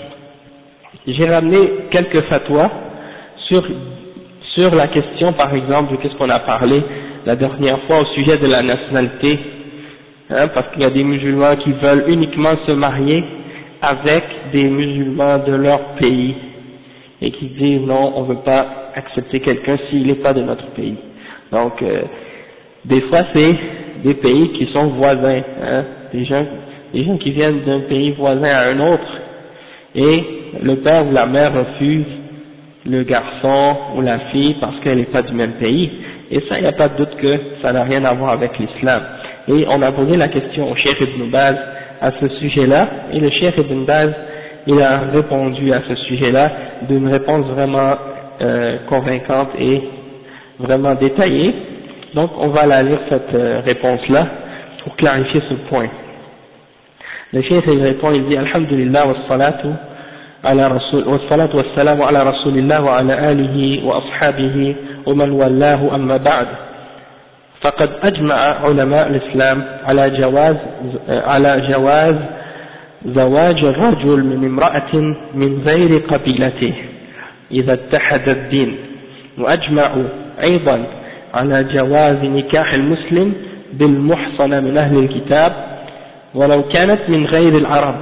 j'ai ramené quelques fatwas sur sur la question, par exemple, de qu'est-ce qu'on a parlé la dernière fois au sujet de la nationalité, hein, parce qu'il y a des musulmans qui veulent uniquement se marier avec des musulmans de leur pays, et qui disent non, on ne veut pas accepter quelqu'un s'il n'est pas de notre pays. Donc, euh, des fois c'est des pays qui sont voisins, hein, des gens, des gens qui viennent d'un pays voisin à un autre, et le père ou la mère refuse le garçon ou la fille parce qu'elle n'est pas du même pays, et ça, il n'y a pas de doute que ça n'a rien à voir avec l'islam. Et on a posé la question au Cheikh Ibn Baz à ce sujet-là, et le Cheikh Ibn Baz, il a répondu à ce sujet-là d'une réponse vraiment euh, convaincante et vraiment détaillée. Donc on va la lire cette euh, réponse-là pour clarifier ce point. Le Cheikh il répond, il dit Alhamdulillah wa salatu على رسول والصلاة والسلام على رسول الله وعلى آله وأصحابه ومن والاه أما بعد فقد أجمع علماء الإسلام على جواز على جواز زواج الرجل من امرأة من غير قبيلته إذا اتحد الدين، وأجمعوا أيضا على جواز نكاح المسلم بالمحصنة من أهل الكتاب ولو كانت من غير العرب،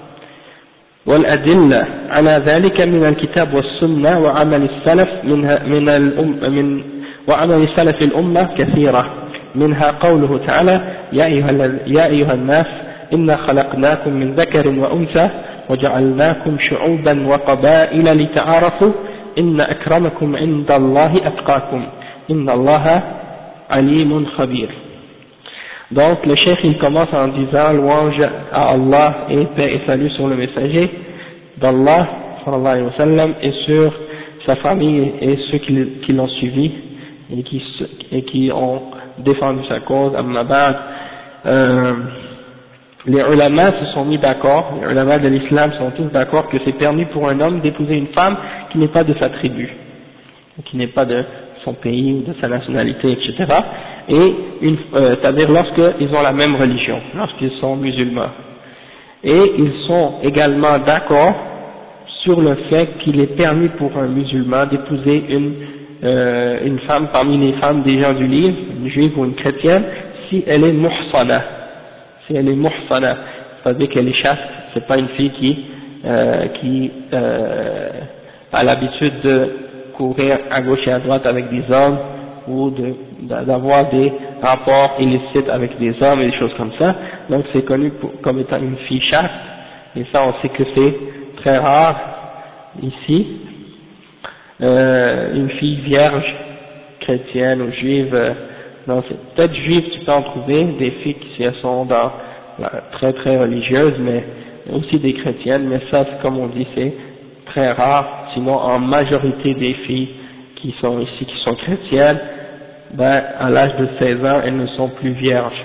والأدلة على ذلك من الكتاب والسنة وعمل السلف منها من الأم من وعمل سلف الأمة كثيرة، منها قوله تعالى يا أيها, يا أيها الناس إنا خلقناكم من ذكر وأنثى وجعلناكم شعوبا وقبائل لتعارفوا إن أكرمكم عند الله أتقاكم إن الله عليم خبير. Donc le cheikh il commence en disant louange à Allah et paix et salut sur le messager d'Allah sallallahu alayhi wa sallam et sur sa famille et ceux qui, qui l'ont suivi et qui, et qui ont défendu sa cause. Amma ba'd, euh, les ulama se sont mis d'accord, les ulama de l'islam sont tous d'accord que c'est permis pour un homme d'épouser une femme qui n'est pas de sa tribu, qui n'est pas de son pays ou de sa nationalité, et cetera. Et une, euh, c'est-à-dire lorsqu'ils ont la même religion, lorsqu'ils sont musulmans. Et ils sont également d'accord sur le fait qu'il est permis pour un musulman d'épouser une, euh, une femme parmi les femmes des gens du livre, une juive ou une chrétienne, si elle est muhsana. Si elle est muhsana, c'est-à-dire qu'elle est chaste, c'est pas une fille qui, euh, qui euh, a l'habitude de courir à gauche et à droite avec des hommes, ou de, d'avoir des rapports illicites avec des hommes et des choses comme ça. Donc c'est connu pour, comme étant une fille chaste, et ça on sait que c'est très rare ici. Euh, une fille vierge, chrétienne ou juive, euh, non, c'est peut-être juive, tu peux en trouver, des filles qui sont dans, là, très très religieuses, mais aussi des chrétiennes, mais ça, c'est, comme on dit, c'est très rare. Sinon, en majorité des filles qui sont ici, qui sont chrétiennes, ben, à l'âge de seize ans, elles ne sont plus vierges.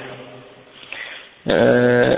Euh,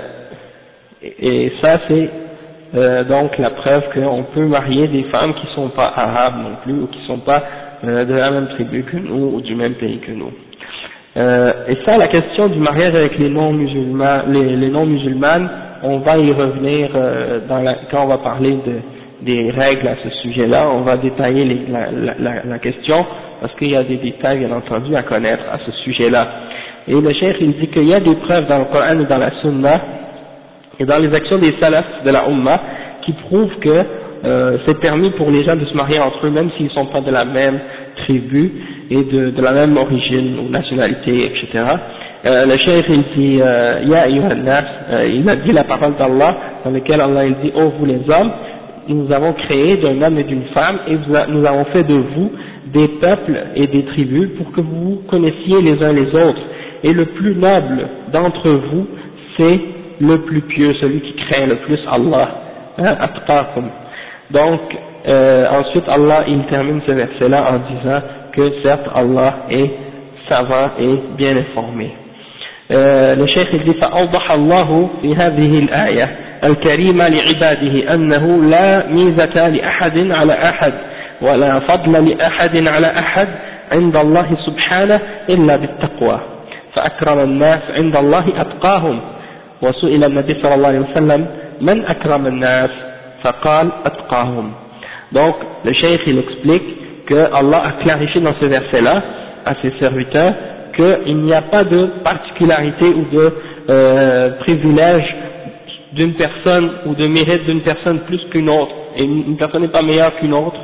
et ça, c'est euh, donc la preuve qu'on peut marier des femmes qui ne sont pas arabes non plus, ou qui ne sont pas euh, de la même tribu que nous, ou du même pays que nous. Euh, et ça, la question du mariage avec les non-musulmans, les, les non-musulmanes, on va y revenir euh, dans la, quand on va parler de, des règles à ce sujet-là, on va détailler les, la, la, la, la question, parce qu'il y a des détails bien entendu à connaître à ce sujet-là. Et le cheikh il dit qu'il y a des preuves dans le Coran et dans la Sunna, et dans les actions des salafs de la Ummah, qui prouvent que euh, c'est permis pour les gens de se marier entre eux, même s'ils ne sont pas de la même tribu, et de, de la même origine ou nationalité, et cetera. Euh, le cheikh il dit euh, Ya ayyuhan nas, euh, il a dit la parole d'Allah dans laquelle Allah il dit oh vous les hommes, nous avons créé d'un homme et d'une femme et vous a, nous avons fait de vous des peuples et des tribus pour que vous vous connaissiez les uns les autres, et le plus noble d'entre vous c'est le plus pieux, celui qui craint le plus Allah, hein, atqakum. Donc euh, ensuite Allah il termine ce verset là en disant que certes Allah est savant et bien informé. Euh, le cheikh il dit فأوضح الله في هذه الآية الكريمة لعباده أنه لا ميزة لأحد على أحد ولا فضل لأحد على أحد عند الله سبحانه إلا بالتقوى فأكرم الناس عند الله أتقاهم وسئل النبي صلى الله عليه وسلم من أكرم الناس فقال أتقاهم. Donc le cheikh il explique que Allah a clarifié dans ce verset-là à ses serviteurs qu'il n'y a pas de particularité ou de euh, privilège d'une personne ou de mérite d'une personne plus qu'une autre, et une personne n'est pas meilleure qu'une autre,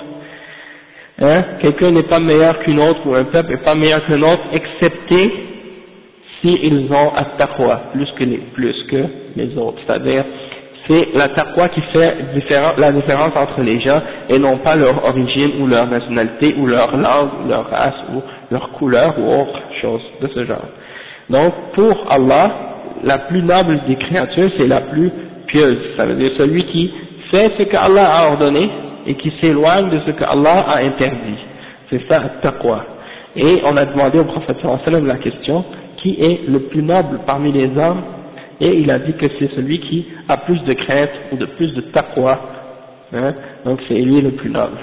hein, quelqu'un n'est pas meilleur qu'une autre ou un peuple n'est pas meilleur qu'un autre, excepté s'ils ont at-taqwa plus que les, plus que les autres, c'est-à-dire c'est la taqwa qui fait différent, la différence entre les gens et non pas leur origine ou leur nationalité ou leur langue ou leur race ou leur couleur ou autre chose de ce genre. Donc pour Allah, la plus noble des créatures c'est la plus pieuse, ça veut dire celui qui fait ce que Allah a ordonné et qui s'éloigne de ce que Allah a interdit. C'est ça taqwa. Et on a demandé au prophète sallallahu alayhi wa sallam la question, qui est le plus noble parmi les hommes? Et il a dit que c'est celui qui a plus de crainte ou de plus de taqwa, hein, donc c'est lui le plus noble.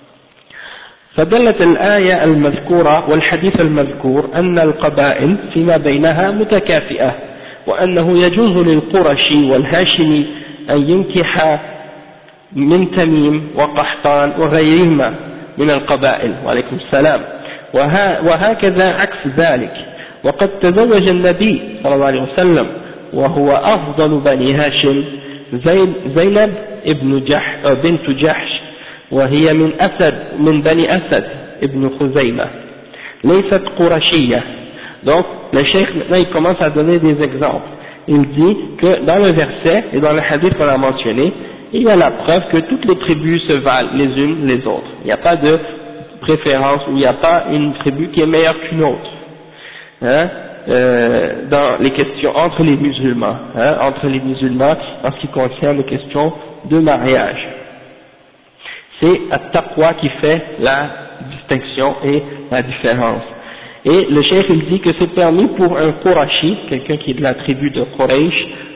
فدلت الآية المذكورة والحديث المذكور أن القبائل فيما بينها متكافئة وأنه يجوز للقرشي والهاشمي أن ينكح من تميم وقحطان وغيرهما من القبائل وعليكم السلام وهكذا عكس ذلك وقد تزوج النبي صلى الله عليه وسلم وهو أفضل بني هاشم زينب ابن جح بنت جحش وهي من أسد من بني أسد ابن خزيمة ليست قرشية. Donc le cheikh maintenant il commence à donner des exemples. Il dit que dans le verset et dans le hadith qu'on a mentionné, il y a la preuve que toutes les tribus se valent les unes les autres. Il n'y a pas de préférence ou il n'y a pas une tribu qui est meilleure qu'une autre. Hein? Euh, dans les questions entre les musulmans, hein, entre les musulmans en ce qui concerne les questions de mariage. C'est at-taqwa qui fait la distinction et la différence. Et le cheikh il dit que c'est permis pour un Qurashi, quelqu'un qui est de la tribu de Quraysh,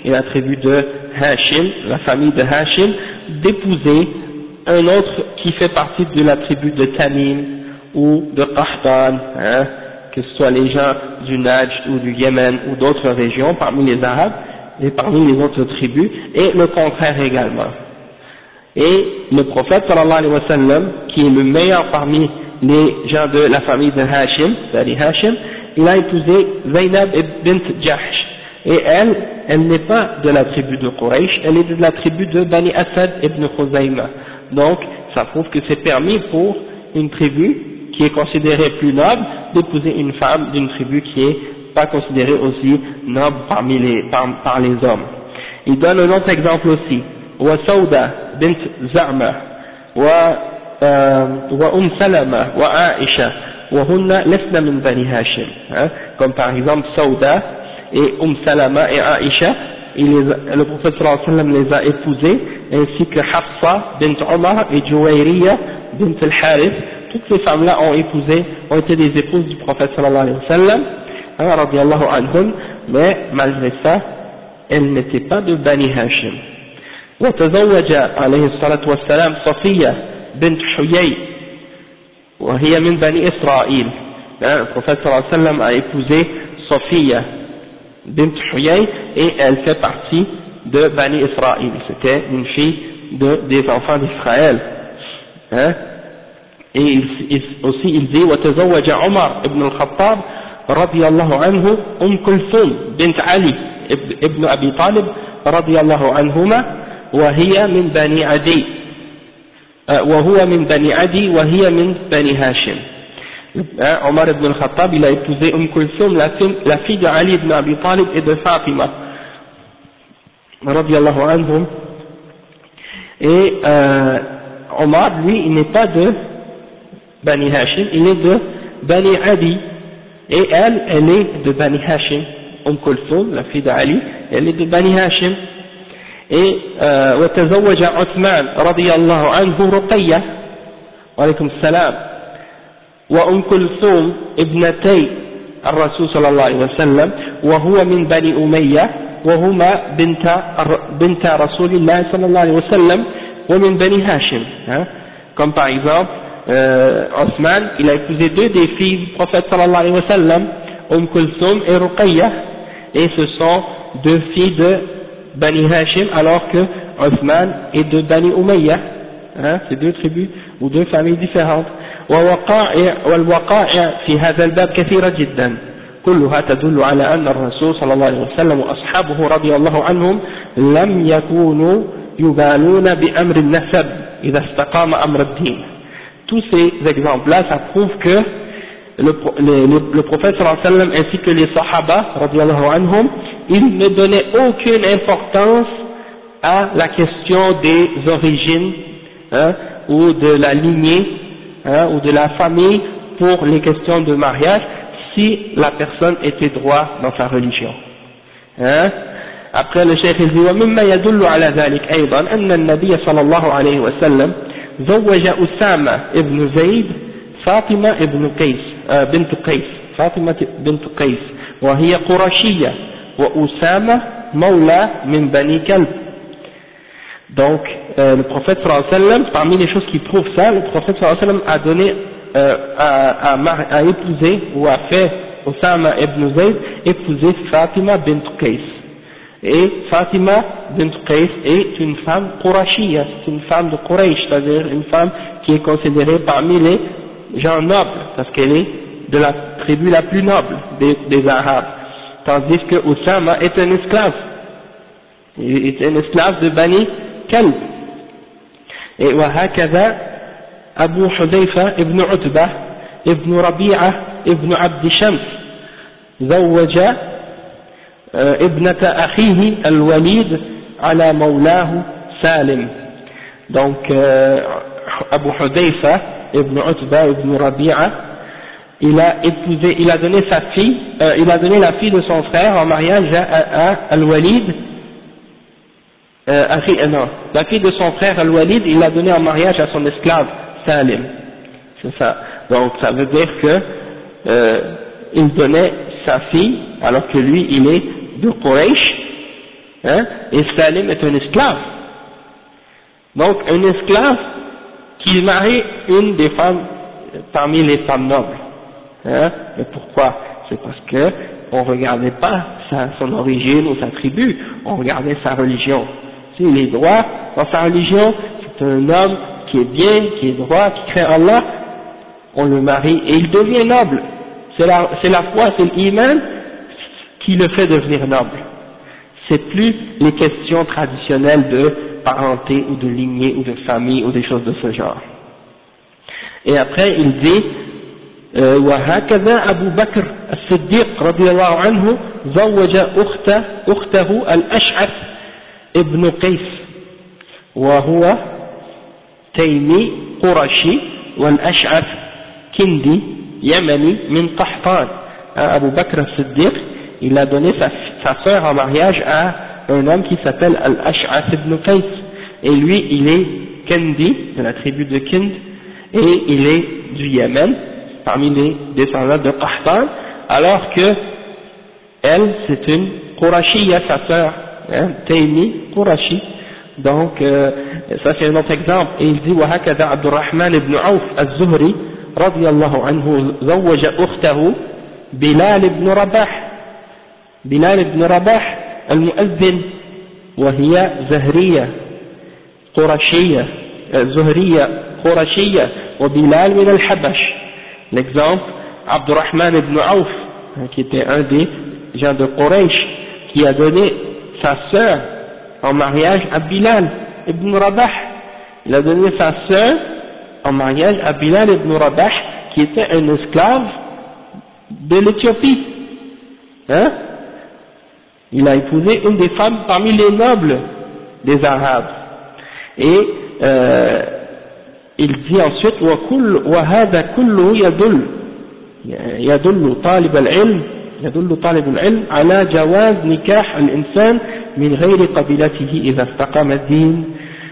et la tribu de Hashim, la famille de Hashim, d'épouser un autre qui fait partie de la tribu de Tamim ou de Qahtan, hein, que ce soit les gens du Najd ou du Yémen ou d'autres régions parmi les Arabes et parmi les autres tribus, et le contraire également. Et le prophète sallallahu alayhi wa sallam, qui est le meilleur parmi les gens de la famille de Hashim, Bani Hashim, il a épousé Zaynab bint Jahsh, et elle, elle n'est pas de la tribu de Quraysh, elle est de la tribu de Bani Asad ibn Khuzayma. Donc, ça prouve que c'est permis pour une tribu qui est considérée plus noble d'épouser une femme d'une tribu qui est pas considérée aussi noble parmi les, par, par les hommes. Il donne un autre exemple aussi. Wa Sauda bint Za'ma wa wa Umm Salama wa Aisha wa hunna lasna min Bani Hashim. Comme par exemple Sauda et Umm Salama et Aisha, il les, le prophète sallallahu alayhi wa sallam les a épousés, ainsi que Hafsa bint Omar et Juwayriya bint al-Harith. Toutes ces femmes-là ont épousé, ont été des épouses du prophète sallallahu alayhi wa sallam, hein, radiyallahu anhum, mais malgré ça, elles n'étaient pas de Bani Hashim. وتزوج عليه الصلاة والسلام صفية بنت حيي وهي من بني إسرائيل. Le prophète sallallahu alayhi wa sallam a épousé Sophia bint Huyay et elle fait partie de Bani Israël. C'était une fille de, des enfants d'Israël. Hein? Et il, il, aussi il dit وتزوج عمر ابن الخطاب رضي الله عنه أم كلثوم بنت علي ابن أبي طالب رضي الله عنهما وهي من بني عدي وهو من بني عدي وهي من بني هاشم. Omar ibn al-Khattab, il a épousé Umm Kulthum, la, la fille de Ali ibn Abi Talib et de Fatima, radiyallahu anhum. Et euh, Omar, lui, il n'est pas de Bani Hashim, il est de Bani Adi, et elle, elle est de Bani Hashim. Umm Kulthum, la fille de Ali, elle est de Bani Hashim. Et وتزوج عثمان رضي الله عنه رقية وعليكم السلام وأم كلثوم ابنتي الرسول صلى الله عليه وسلم وهو من بني أمية وهما بنت بنت رسول الله صلى الله عليه وسلم ومن بني هاشم. Comme par exemple euh, Othman, il a épousé deux des filles du prophète sallallahu alayhi wa sallam, Umm Kulthum et Ruqayya, et ce sont deux filles de Bani Hashim, alors que Othman est de Bani Umayya, hein, c'est deux tribus ou deux familles différentes. والوقائع في هذا الباب كثيرة جدا كلها تدل على أن الرسول صلى الله عليه وسلم وأصحابه رضي الله عنهم لم يكونوا يبالون بأمر النسب إذا استقام أمر الدين. Tous ces exemples-là, ça prouve que le, le, le prophète sallallahu alayhi wa sallam ainsi que les sahaba radiyallahu anhum, ils ne donnaient aucune importance à la question des origines, hein, ou de la lignée, hein, ou de la famille pour les questions de mariage si la personne était droit dans sa religion. Hein. Après le cheikh il dit ومما يدل على ذلك أيضا أن النبي صلى الله عليه وسلم زوج أسامة ابن زيد فاطمة ابن قيس بنت قيس فاطمة بنت قيس وهي قرشية وأسامة مولى من بني كلب. Donc euh, le prophète sallallahu alayhi wa sallam, parmi les choses qui prouvent ça, le prophète sallallahu alayhi wa sallam a donné euh, à, à, à épouser ou a fait Osama ibn Zayd épouser Fatima bint Qais. Et Fatima bint Qais est une femme Qurashiyya, c'est une femme de Quraysh, c'est-à-dire une femme qui est considérée parmi les gens nobles, parce qu'elle est de la tribu la plus noble des, des Arabes. Tandis que Osama est un esclave, il est un esclave de Bani Kalb. Et وهكذا أبو حذيفة ابن عتبة ابن ربيعة ابن عبد شمس زوج ابنة أخيه الوليد على مولاه سالم. Donc Abu Hudayfa ibn Utba ibn Rabi'a, il a épousé, il a donné sa fille, euh, il a donné la fille de son frère en mariage à, à, à Al-Walid, euh, euh, non, la fille de son frère Al-Walid, il l'a donné en mariage à son esclave Salim. C'est ça. Donc ça veut dire que euh, il donnait sa fille alors que lui il est de Quraysh, hein, et Salim est un esclave. Donc un esclave qui marie une des femmes parmi les femmes nobles. Hein, et pourquoi? C'est parce que on regardait pas sa, son origine ou sa tribu, on regardait sa religion. S'il est droit dans sa religion, c'est un homme qui est bien, qui est droit, qui craint Allah, on le marie et il devient noble. C'est la, c'est la foi, c'est l'iman qui le fait devenir noble. C'est plus les questions traditionnelles de parenté ou de lignée ou de famille ou des choses de ce genre. Et après il dit وهكذا أبو بكر الصديق رضي الله عنه زوج أخته, أخته الأشعث ابن قيس وهو تيمي قرشي والأشعث كندي يمني من قحطان. Abu Bakr al-Siddiq, il a donné sa, sa sœur en mariage à un homme qui s'appelle Al-Ash'ath ibn Qais, et lui il est Kendi, de la tribu de Kind, et il est du Yémen, parmi les descendants de Qahtan, alors que elle c'est une Qurashiyya, sa sœur, hein, Taymi Qurashi. Donc euh, ça c'est un autre exemple, et il dit وهكذا عبد الرحمن بن عوف الزهري رضي الله عنه زوج أخته بلال بن رباح بلال بن رباح المؤذن وهي زهرية قرشية زهرية قرشية وبلال من الحبش. L'exemple, Abdurrahman ibn Auf, qui était un des gens de Quraysh, qui a donné sa sœur en mariage à Bilal ibn Rabah. Il a donné sa sœur en mariage à Bilal ibn Rabah, qui était un esclave de l'Éthiopie. Hein? Il a épousé une des femmes parmi les nobles des Arabes. Et euh, il dit ensuite وهذا كله يدل يدل طالب العلم يدل طالب العلم على جواز نكاح الإنسان من غير قبيلته إذا استقام الدين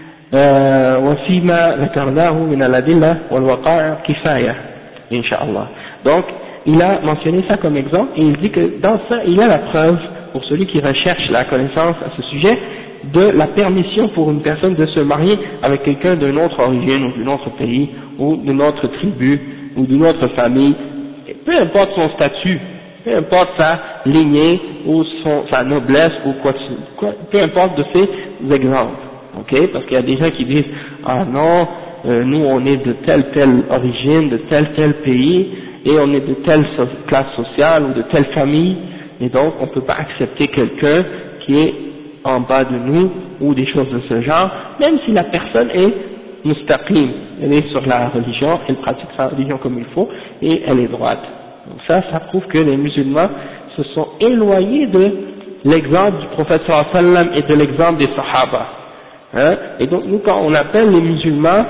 وفيما ذكرناه من الأدلة والوقائع كفاية إن شاء الله. Donc il a mentionné ça comme exemple et il dit que dans ça il a la preuve pour celui qui recherche la connaissance à ce sujet de la permission pour une personne de se marier avec quelqu'un d'une autre origine ou d'un autre pays ou d'une autre tribu ou d'une autre famille, et peu importe son statut, peu importe sa lignée ou son, sa noblesse ou quoi, quoi, peu importe de ces exemples, ok? Parce qu'il y a des gens qui disent ah non, euh, nous on est de telle telle origine, de tel tel pays et on est de telle so classe sociale ou de telle famille et donc on ne peut pas accepter quelqu'un qui est en bas de nous ou des choses de ce genre, même si la personne est mustaqim, elle est sur la religion, elle pratique sa religion comme il faut et elle est droite. Donc ça, ça prouve que les musulmans se sont éloignés de l'exemple du prophète sallallahu alayhi wa sallam et de l'exemple des sahaba. Hein? Et donc nous, quand on appelle les musulmans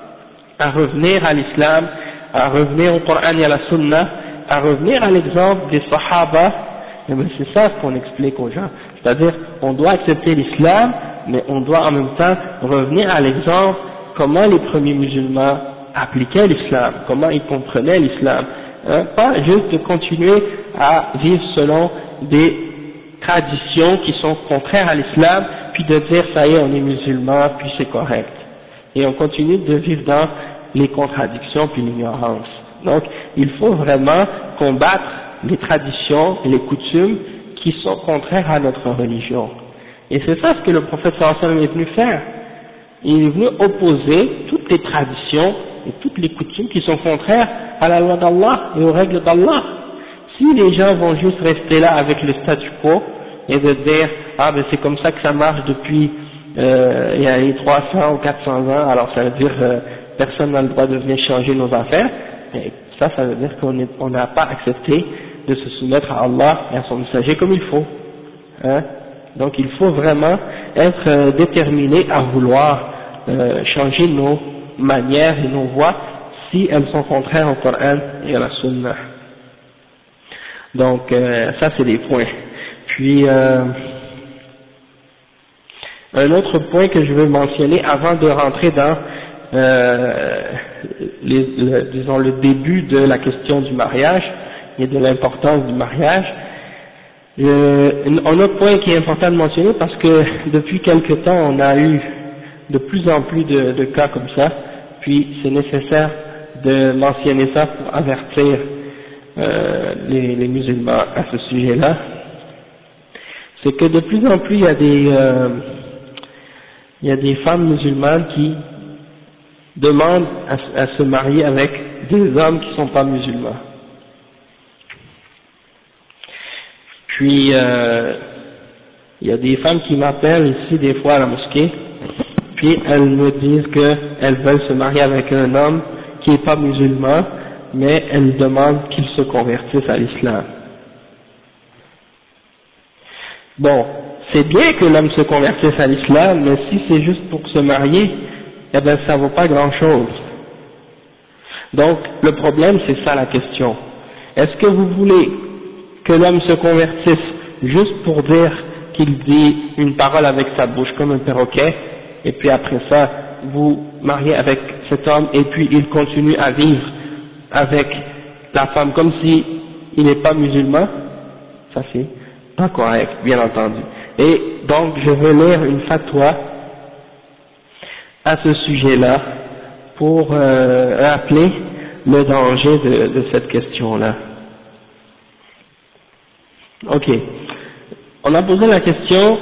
à revenir à l'islam, à revenir au Coran et à la sunna, à revenir à l'exemple des sahaba, eh bien c'est ça qu'on explique aux gens. C'est-à-dire, on doit accepter l'islam, mais on doit en même temps revenir à l'exemple comment les premiers musulmans appliquaient l'islam, comment ils comprenaient l'islam. Hein, pas juste de continuer à vivre selon des traditions qui sont contraires à l'islam, puis de dire ça y est, on est musulman, puis c'est correct. Et on continue de vivre dans les contradictions puis l'ignorance. Donc, il faut vraiment combattre les traditions et les coutumes qui sont contraires à notre religion. Et c'est ça ce que le prophète sallallahu alayhi wa sallam est venu faire. Il est venu opposer toutes les traditions et toutes les coutumes qui sont contraires à la loi d'Allah et aux règles d'Allah. Si les gens vont juste rester là avec le statu quo et de dire ah ben c'est comme ça que ça marche depuis euh, il y a les trois cents ou quatre cents ans, alors ça veut dire euh, personne n'a le droit de venir changer nos affaires, et ça, ça veut dire qu'on n'a pas accepté de se soumettre à Allah et à son messager comme il faut. Hein? Donc il faut vraiment être euh, déterminé à vouloir euh, changer nos manières et nos voies si elles sont contraires au Coran et à la Sunna. Donc euh, ça c'est des points. Puis euh, un autre point que je veux mentionner avant de rentrer dans euh, les, le, disons le début de la question du mariage et de l'importance du mariage, Euh, un autre point qui est important de mentionner, parce que depuis quelque temps on a eu de plus en plus de, de cas comme ça, puis c'est nécessaire de mentionner ça pour avertir euh, les, les musulmans à ce sujet-là, c'est que de plus en plus il y a des, euh, il y a des femmes musulmanes qui demandent à, à se marier avec des hommes qui ne sont pas musulmans. Puis, euh, il y a des femmes qui m'appellent ici des fois à la mosquée, puis elles me disent qu'elles veulent se marier avec un homme qui n'est pas musulman, mais elles demandent qu'il se convertisse à l'islam. Bon, c'est bien que l'homme se convertisse à l'islam, mais si c'est juste pour se marier, eh ben ça vaut pas grand-chose. Donc, le problème, c'est ça la question. Est-ce que vous voulez que l'homme se convertisse juste pour dire qu'il dit une parole avec sa bouche comme un perroquet, et puis après ça, vous mariez avec cet homme, et puis il continue à vivre avec la femme comme si il n'est pas musulman? Ça c'est pas correct, bien entendu. Et donc, je vais lire une fatwa à ce sujet-là pour euh, rappeler le danger de, de cette question-là. Ok. On a posé la question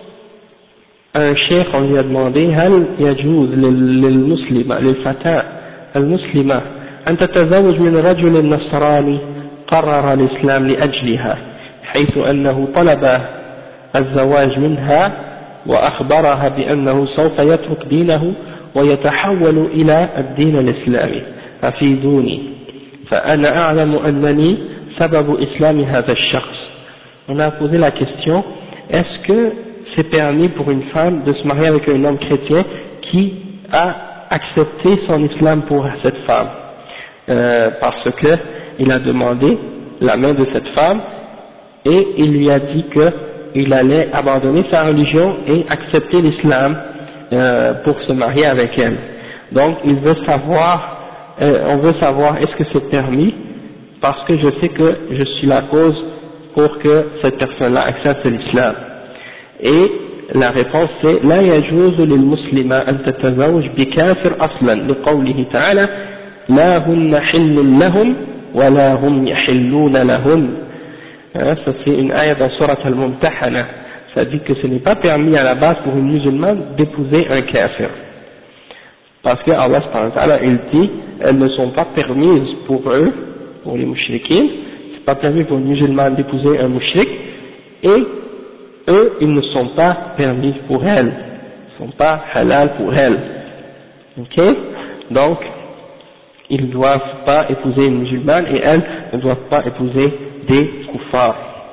à un cheikh, on lui a demandé هل يجوز للمسلمة للفتاة المسلمة أن تتزوج من رجل نصراني قرر الإسلام لأجلها حيث أنه طلب الزواج منها وأخبرها بأنه سوف يترك دينه ويتحول إلى الدين الإسلامي أفيدوني فأنا أعلم أنني سبب إسلام هذا الشخص. On a posé la question, est-ce que c'est permis pour une femme de se marier avec un homme chrétien qui a accepté son islam pour cette femme, euh, parce que il a demandé la main de cette femme et il lui a dit qu'il allait abandonner sa religion et accepter l'islam euh, pour se marier avec elle. Donc il veut savoir, euh, on veut savoir est-ce que c'est permis, parce que je sais que je suis la cause pour que cette personne-là accepte l'islam. Et la réponse c'est لا يجوز للمسلمة أن تتزوج بكافر أصلا لقوله تعالى لا هن حل لهم ولا هم يحلون لهن. Ça c'est une ayah dans Surat al-Mumtahana, ça dit que ce n'est pas permis à la base pour une musulmane d'épouser un kafir, parce que Allah subhanahu wa ta'ala il dit elles ne sont pas permises pour eux, pour les mouchriquines, c'est pas permis pour une musulmane d'épouser un mouchrik, et eux ils ne sont pas permis pour elles, ils ne sont pas halal pour elles, ok? Donc ils ne doivent pas épouser une musulmane et elles ne doivent pas épouser des kuffars.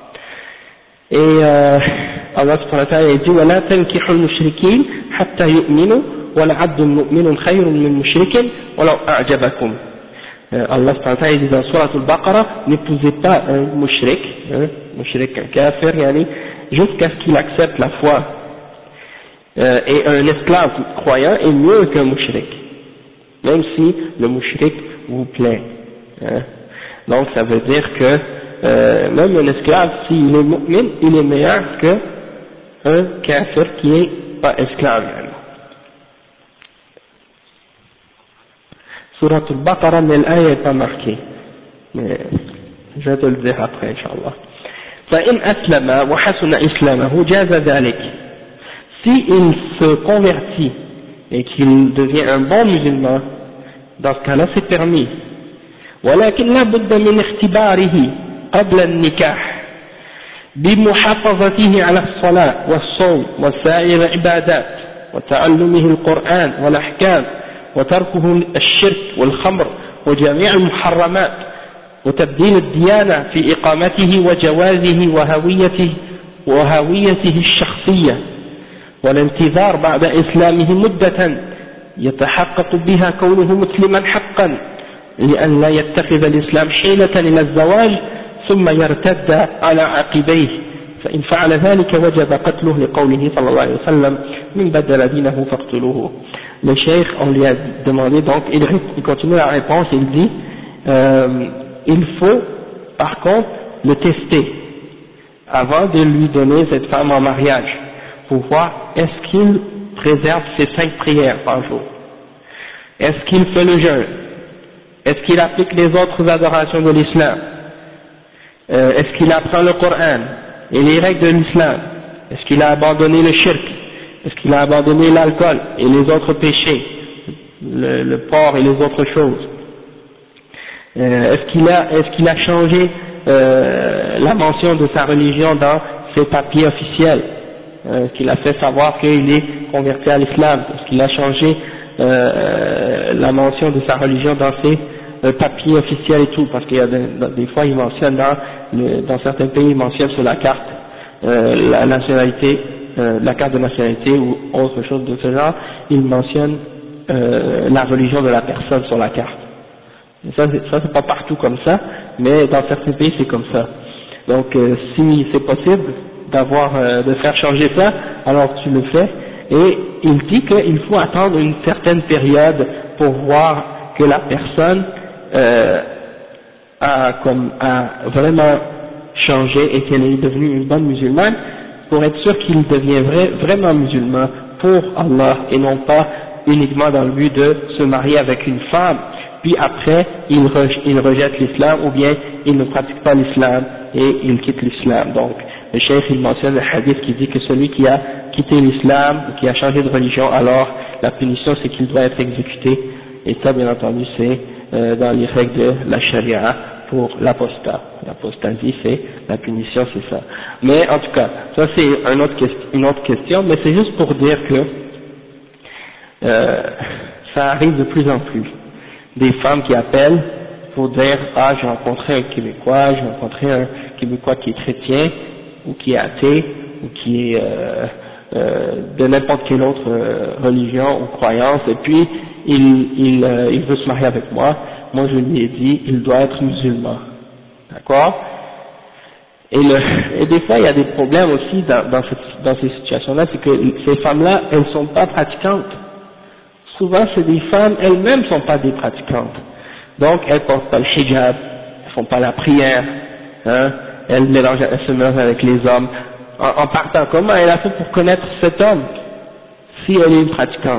Et euh, Allah subhanahu wa ta'ala dit وَلَا تَنْكِحُوا الْمُشْرِكِينَ حَتَّى يُؤْمِنُوا وَلَعَبْدٌ مُؤْمِنٌ خَيْرٌ مِنْ مُشْرِكٍ وَلَوْ أَعْجَبَكُمْ. Allah subhanahu wa ta'ala dit dans Surat al-Baqarah, n'épousez pas un mushrik, un mushrik, un kafir, yani, jusqu'à ce qu'il accepte la foi. Euh, et un esclave croyant est mieux qu'un mushrik, même si le mushrik vous plaît. Hein. Donc ça veut dire que euh, même un esclave, s'il est mu'min, il est meilleur qu'un kafir qui n'est pas esclave. Surat al-Baqarah, mais l'ayah n'est pas marquée. Mais je vais te le dire après, Inch'Allah. فَإِنْ أَسْلَمَ وَحَسُنَ إِسْلَامَهُ جَازَ ذَلِكَ. Si il se convertit et qu'il devient un bon musulman, dans ce cas-là c'est permis. ولكن لا بد من اختباره قبل النكاح بمحافظته على الصلاة والصوم وسائر العبادات وتعلمه القرآن والأحكام وتركه الشرك والخمر وجميع المحرمات وتبديل الديانة في إقامته وجوازه وهويته وهويته الشخصية والانتظار بعد إسلامه مدة يتحقق بها كونه مسلما حقا لأن لا يتخذ الإسلام حيلة إلى الزواج ثم يرتد على عقبيه فإن فعل ذلك وجب قتله لقوله صلى الله عليه وسلم من بدل دينه فاقتلوه. Le cheikh, on lui a demandé, donc il, il continue la réponse, il dit euh, il faut par contre le tester avant de lui donner cette femme en mariage, pour voir est-ce qu'il préserve ses cinq prières par jour, est-ce qu'il fait le jeûne, est-ce qu'il applique les autres adorations de l'islam, euh, est-ce qu'il apprend le Coran et les règles de l'islam, est-ce qu'il a abandonné le shirk, est-ce qu'il a abandonné l'alcool et les autres péchés, le, le porc et les autres choses, euh, est-ce qu'il a, est-ce qu'il a changé euh, la mention de sa religion dans ses papiers officiels, euh, qu'il a fait savoir qu'il est converti à l'islam, est-ce qu'il a changé euh, la mention de sa religion dans ses euh, papiers officiels et tout, parce qu'il y a des, des fois il mentionne dans, le, dans certains pays il mentionne sur la carte euh, la nationalité, euh, la carte de nationalité ou autre chose de ce genre, il mentionne euh, la religion de la personne sur la carte. Et ça, c'est, ça c'est pas partout comme ça, mais dans certains pays c'est comme ça. Donc euh, si c'est possible d'avoir, euh, de faire changer ça, alors tu le fais. Et il dit qu'il faut attendre une certaine période pour voir que la personne euh, a, comme, a vraiment changé et qu'elle est devenue une bonne musulmane, pour être sûr qu'il deviendrait vraiment musulman pour Allah et non pas uniquement dans le but de se marier avec une femme, puis après il, rejette, il rejette l'islam ou bien il ne pratique pas l'islam et il quitte l'islam. Donc le cheikh il mentionne le hadith qui dit que celui qui a quitté l'islam ou qui a changé de religion, alors la punition c'est qu'il doit être exécuté, et ça bien entendu c'est euh, dans les règles de la charia pour l'apostat. L'apostasie c'est, la punition c'est ça. Mais en tout cas, ça c'est un autre, une autre question, mais c'est juste pour dire que euh, ça arrive de plus en plus. Des femmes qui appellent pour dire « Ah, j'ai rencontré un Québécois, j'ai rencontré un Québécois qui est chrétien, ou qui est athée, ou qui est euh, euh, de n'importe quelle autre euh, religion ou croyance, et puis il, il, euh, il veut se marier avec moi. Moi je lui ai dit, il doit être musulman. » D'accord? Et, le, et des fois il y a des problèmes aussi dans, dans, cette, dans ces situations-là, c'est que ces femmes-là, elles ne sont pas pratiquantes. Souvent c'est des femmes, elles-mêmes ne sont pas des pratiquantes. Donc elles ne portent pas le hijab, elles ne font pas la prière, hein, elles, mélangent, elles se mélangent avec les hommes. En, en partant, comment elle a fait pour connaître cet homme si elle est une pratiquante,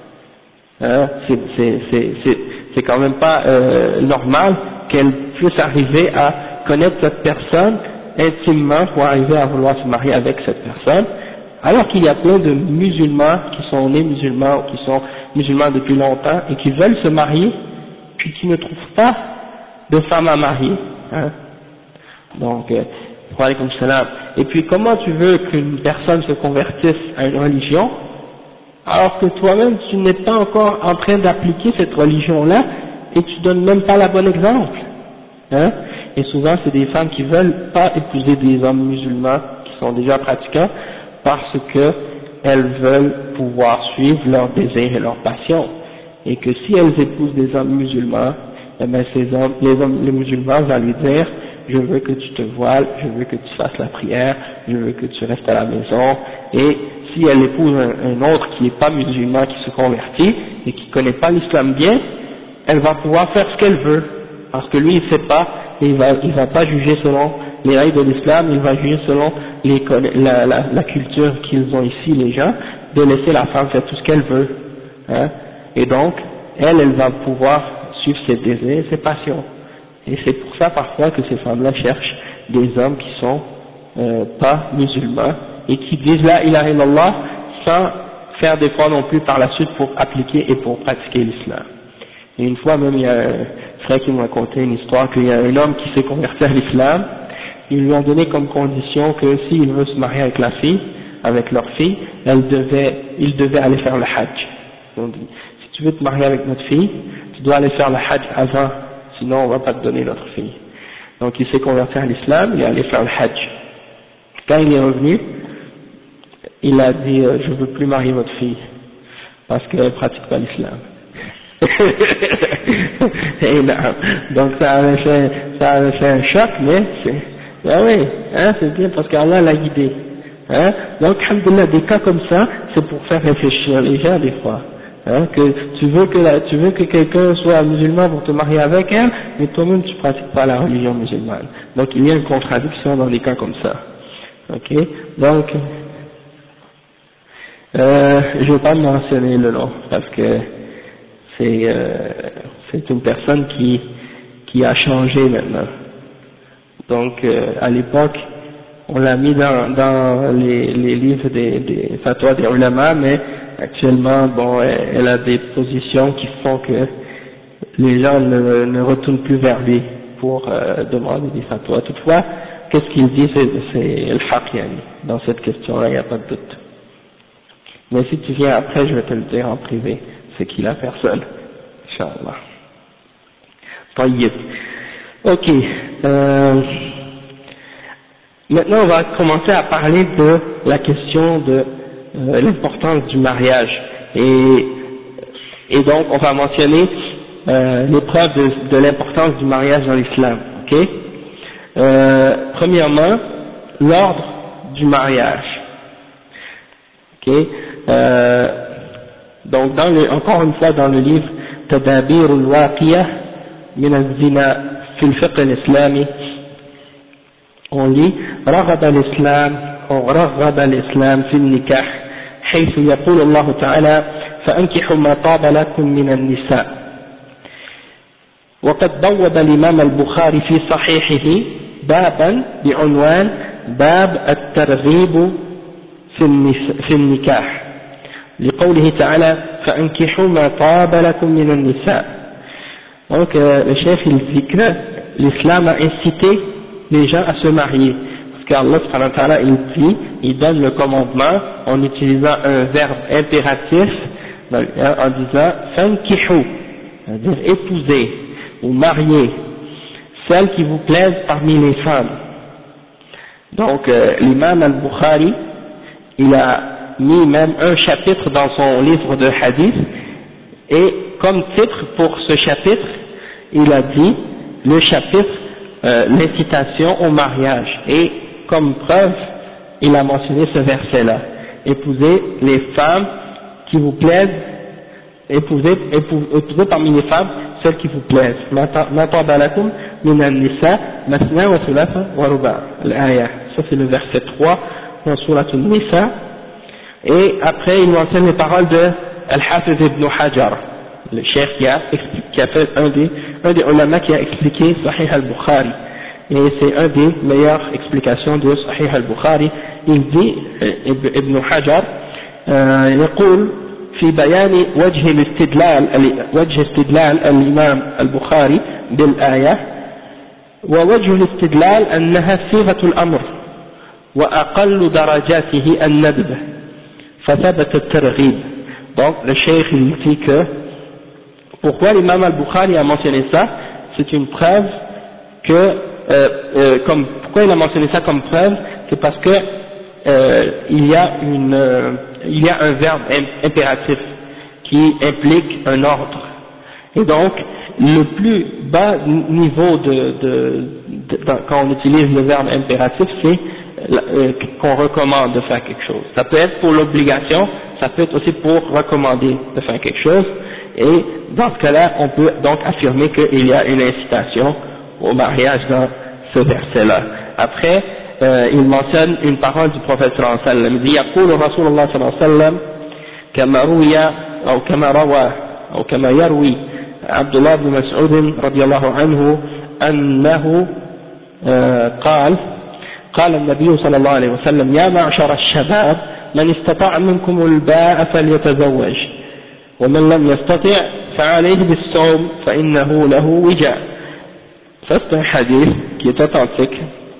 hein, c'est, c'est, c'est, c'est, c'est quand même pas euh, normal qu'elle puisse arriver à connaître cette personne intimement pour arriver à vouloir se marier avec cette personne, alors qu'il y a plein de musulmans qui sont nés musulmans ou qui sont musulmans depuis longtemps et qui veulent se marier puis qui ne trouvent pas de femme à marier, hein. Donc euh, wa alaykoum salam. Et puis comment tu veux qu'une personne se convertisse à une religion alors que toi-même tu n'es pas encore en train d'appliquer cette religion-là et tu donnes même pas la bonne exemple, hein? Et souvent c'est des femmes qui veulent pas épouser des hommes musulmans qui sont déjà pratiquants parce que elles veulent pouvoir suivre leurs désirs et leurs passions, et que si elles épousent des hommes musulmans, eh bien ces hommes, les hommes, les musulmans vont lui dire je veux que tu te voiles, je veux que tu fasses la prière, je veux que tu restes à la maison, et si elle épouse un, un autre qui n'est pas musulman, qui se convertit et qui ne connaît pas l'islam bien, elle va pouvoir faire ce qu'elle veut, parce que lui il ne sait pas, et il va, il va pas juger selon les règles de l'islam, il va juger selon les, la, la, la culture qu'ils ont ici les gens, de laisser la femme faire tout ce qu'elle veut, hein, et donc elle, elle va pouvoir suivre ses désirs, ses passions. Et c'est pour ça parfois que ces femmes-là cherchent des hommes qui sont euh, pas musulmans et qui disent la ilaha illallah sans faire d'efforts non plus par la suite pour appliquer et pour pratiquer l'islam. Et une fois même il y a un frère qui m'a raconté une histoire qu'il y a un homme qui s'est converti à l'islam, ils lui ont donné comme condition que s'il veut se marier avec la fille, avec leur fille, elle devait, il devait aller faire le hajj. Ils ont dit, si tu veux te marier avec notre fille, tu dois aller faire le hajj avant, sinon on va pas te donner notre fille. Donc il s'est converti à l'islam, il est allé faire le hajj. Quand il est revenu, il a dit euh, je veux plus marier votre fille parce qu'elle pratique pas l'islam. Et non. Donc ça avait fait, ça avait fait un choc, mais c'est, ben oui, hein, c'est bien parce qu'Allah l'a guidé. Hein. Donc alhamdoulilah, des cas comme ça, c'est pour faire réfléchir les gens des fois. Hein, que tu veux que la, tu veux que quelqu'un soit musulman pour te marier avec elle, mais toi-même tu pratiques pas la religion musulmane. Donc il y a une contradiction dans des cas comme ça. Ok, donc euh, je ne vais pas mentionner le nom parce que c'est euh, c'est une personne qui qui a changé maintenant. Donc euh, à l'époque on l'a mis dans dans les, les livres des, des fatwas des ulama, mais actuellement bon elle, elle a des positions qui font que les gens ne, ne retournent plus vers lui pour euh, demander des fatwas. Toutefois, qu'est-ce qu'il dit, c'est, c'est le haq yani. Dans cette question-là, il n'y a pas de doute. Mais si tu viens après, je vais te le dire en privé, c'est qui la personne. Inch'Allah. Tayyib. Ok. Euh, maintenant, on va commencer à parler de la question de euh, l'importance du mariage. Et, et donc, on va mentionner euh, les preuves de, de l'importance du mariage dans l'islam. Ok. Euh, premièrement, l'ordre du mariage. Ok. Euh, donc, dans le, encore une fois, dans le livre Tadabir al-Waqiyah min al-Zina fi al-Fiqh al-Islami, on lit رغب الإسلام أو رغب الإسلام في النكاح حيث يقول الله تعالى فأنكحوا ما طاب لكم من النساء. وقد بوب الإمام البخاري في صحيحه بابا بعنوان باب الترغيب في النكاح لقوله تعالى فأنكحوا ما طاب لكم من النساء. Donc euh, le chef il dit que l'islam a incité les gens à se marier, parce qu'Allah subhanahu wa ta'ala il dit, il donne le commandement en utilisant un verbe impératif en disant fankihu, c'est-à-dire épouser ou marier celles qui vous plaisent parmi les femmes. Donc euh, l'imam al-Bukhari il a mis même un chapitre dans son livre de hadith, et comme titre pour ce chapitre il a dit le chapitre euh, l'incitation au mariage, et comme preuve il a mentionné ce verset là, épousez les femmes qui vous plaisent, épousez, épousez, épousez parmi les femmes celles qui vous plaisent. Ma taba lakum min an-nisa mathna wa thulatha wa ruba', l'aya, ça c'est le verset trois dans Surat An-Nisa. Et après il mentionne les paroles de Al-Hafiz ibn Hajar, le cheikh qui a, qui a fait un des, un des ulama qui a expliqué Sahih al-Bukhari, et c'est un des meilleures explications de Sahih al-Bukhari. Il dit, Ibn Hajar, يقول في بيان وجه الاستدلال وجه استدلال الإمام البخاري بالآية ووجه الاستدلال أنها صيغة الأمر وأقل درجاته الندب فثبت الترغيب. Donc le cheikh il dit que pourquoi l'imam al-Bukhari a mentionné ça, c'est une preuve que euh, euh, comme pourquoi il a mentionné ça comme preuve, c'est parce que euh, il y a une euh, il y a un verbe impératif qui implique un ordre, et donc le plus bas niveau de, de, de, de quand on utilise le verbe impératif, c'est euh, qu'on recommande de faire quelque chose. Ça peut être pour l'obligation, ça peut être aussi pour recommander de faire quelque chose, et dans ce cas-là on peut donc affirmer qu'il y a une incitation au mariage dans ce verset-là. Après euh, il mentionne une parole du prophète sallallahu alayhi wa sallam, il dit يقول رسول الله صلى الله عليه وسلم كما روي أو كما روى أو كما يروي عبد الله بن مسعود رضي الله عنه أنه قال قال النبي صلى الله عليه وسلم يا معشر الشباب من استطاع منكم الباء فليتزوج ومن لم يستطع فعليه بالصوم فإنه له وجاء. Ça c'est un hadith qui est authentique,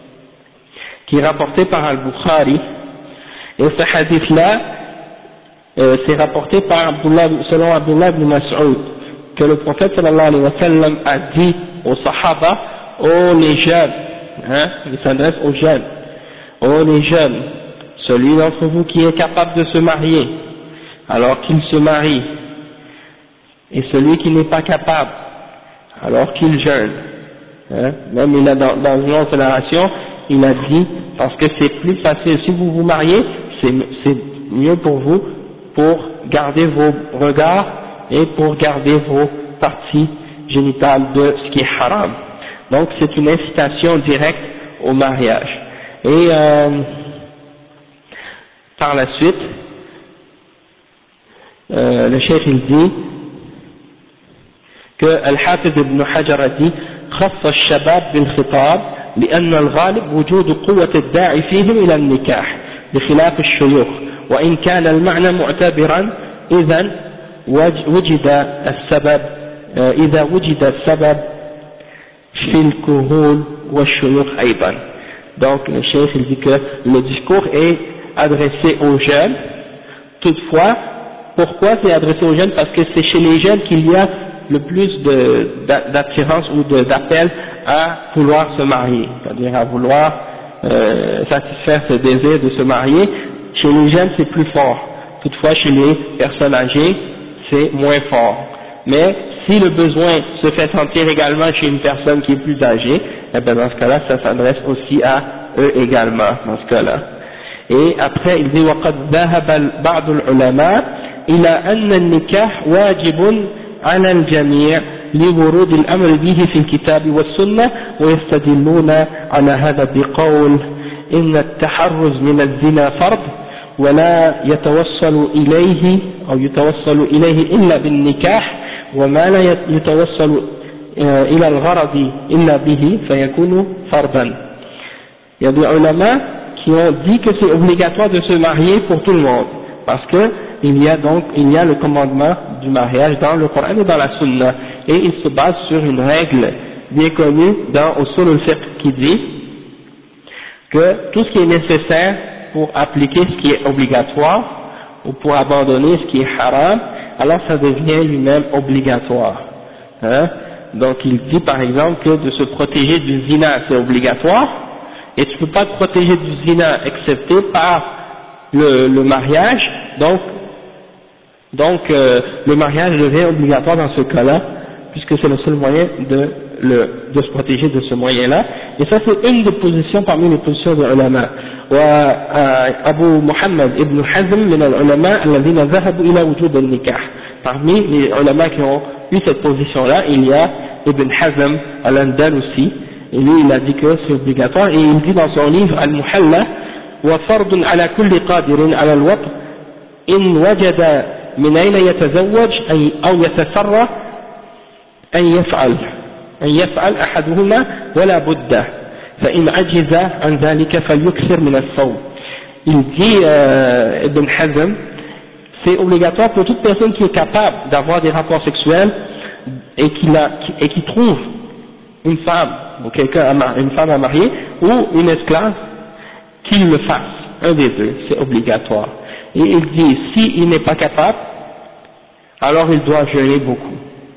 qui est rapporté par Al-Bukhari, et ce hadith-là euh, c'est rapporté par Abdullah, selon Abdullah ibn Mas'ud, que le prophète sallallahu alayhi wa sallam a dit aux Sahaba, oh les jeunes, hein, il s'adresse aux jeunes, oh les jeunes, celui d'entre vous qui est capable de se marier, alors qu'il se marie, et celui qui n'est pas capable, alors qu'il jeûne. Hein, même il a dans, dans une autre narration, il a dit, parce que c'est plus facile, si vous vous mariez, c'est, c'est mieux pour vous, pour garder vos regards et pour garder vos parties génitales de ce qui est haram. Donc c'est une incitation directe au mariage. Et euh, par la suite, euh, le cheikh il dit que Al-Hafiz ibn Hajar a dit خص الشباب بالخطاب لأن الغالب وجود قوة الداعي فيهم إلى النكاح بخلاف الشيوخ وإن كان المعنى معتبرا إذا وجد السبب إذا وجد السبب في الكهول والشيوخ أيضا. Donc le cheikh il dit que le discours est adressé aux jeunes. Toutefois, pourquoi c'est adressé aux jeunes? Parce que c'est chez les jeunes qu'il y a le plus d'attirance ou d'appel à vouloir se marier, c'est-à-dire à vouloir euh, satisfaire ce désir de se marier. Chez les jeunes c'est plus fort, toutefois chez les personnes âgées c'est moins fort. Mais si le besoin se fait sentir également chez une personne qui est plus âgée, eh bien dans ce cas-là ça s'adresse aussi à eux également dans ce cas-là. Et après il dit وقد ذهب بعض العلماء إلى أن النكاح واجب على الجميع لورود الأمر به في الكتاب والسنة ويستدلون على هذا بقول إن التحرز من الزنا فرض ولا يتوصل إليه أو يتوصل إليه إلا بالنكاح وما لا يتوصل إلى الغرض إلا به فيكون فرضا. Il y a des ulama qui ont dit que c'est obligatoire de se marier pour tout le monde parce que il y a donc il y a le commandement du mariage dans le Coran et dans la Sunna et il se base sur une règle bien connue dans Usul al-Fiqh qui dit que tout ce qui est nécessaire pour appliquer ce qui est obligatoire ou pour abandonner ce qui est haram, alors ça devient lui-même obligatoire. Hein? Donc il dit par exemple que de se protéger du zina c'est obligatoire et tu ne peux pas te protéger du zina excepté par le, le mariage, donc Donc euh, le mariage devient obligatoire dans ce cas-là, puisque c'est le seul moyen de, le, de se protéger de ce moyen-là. Et ça c'est une des positions parmi les positions des ulama. Abu Muhammad ibn Hazm min al-ulama alladhina dhahabu ila wujud al-nikah. Parmi les ulama qui ont eu cette position-là, il y a Ibn Hazm al-Andalusi, et lui il a dit que c'est obligatoire, et il dit dans son livre Al-Muhalla wa fardun ala kulli qadirin ala al-waqt in wajada من أين يتزوج أي أو يتسرى أن يفعل أن يفعل أحدهما ولا بد فإن عجز عن ذلك فليكثر من الصوم. Il dit euh, Ibn Hazm, c'est obligatoire pour toute personne qui est capable d'avoir des rapports sexuels et qui, la, qui, et qui trouve une femme ou quelqu'un une femme à marier ou une esclave, qu'il le fasse, un des deux, c'est obligatoire. Et il dit, s'il n'est pas capable, alors il doit jeûner beaucoup.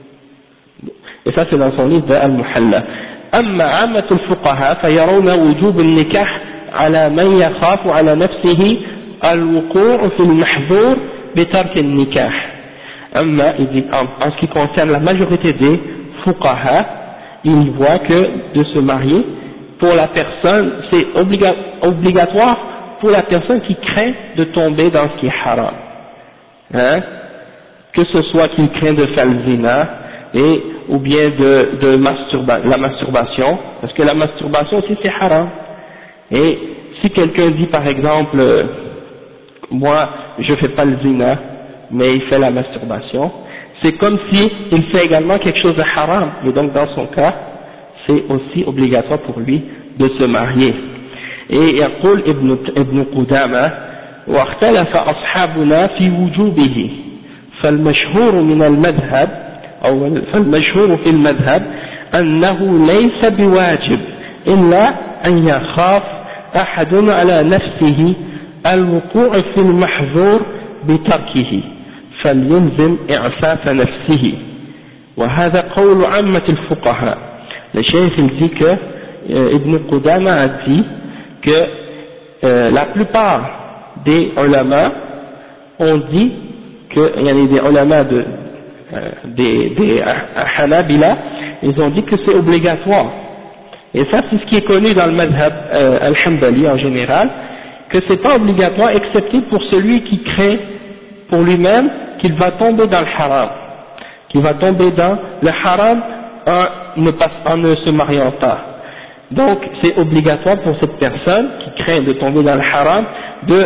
Et ça c'est dans son livre de Al-Muhalla. أما عامة الفقهاء فيرون وجوب النكاح على من يخاف على نفسه الوقوع في المحظور بترك النكاح. أما en ce qui concerne la majorité des fuqaha, ils voient que de se marier pour la personne, c'est obliga obligatoire pour la personne qui craint de tomber dans ce qui est haram, hein? Que ce soit qu'il craint de faire le zina et ou bien de, de masturba, la masturbation, parce que la masturbation aussi c'est haram. Et si quelqu'un dit par exemple euh, moi je fais pas le zina mais il fait la masturbation, c'est comme si il fait également quelque chose de haram, et donc dans son cas c'est aussi obligatoire pour lui de se marier. Et يقول ابن ابن قدامة واختلف أصحابنا في وجوبه فالمشهور من المذهب أو فالمشهور في المذهب أنه ليس بواجب إلا أن يخاف أحد على نفسه الوقوع في المحظور بتركه فليلزم إعفاف نفسه وهذا قول عامة الفقهاء. Le cheikh il dit que euh, Ibn Qudama a dit que euh, la plupart des ulama ont dit que il y a des ulama de euh, des, des Hanabila, ils ont dit que c'est obligatoire. Et ça c'est ce qui est connu dans le madhab euh, al-Hanbali en général, que c'est pas obligatoire excepté pour celui qui craint pour lui-même qu'il va tomber dans le haram, qu'il va tomber dans le haram en ne, pas, en ne se mariant pas. Donc c'est obligatoire pour cette personne qui craint de tomber dans le haram de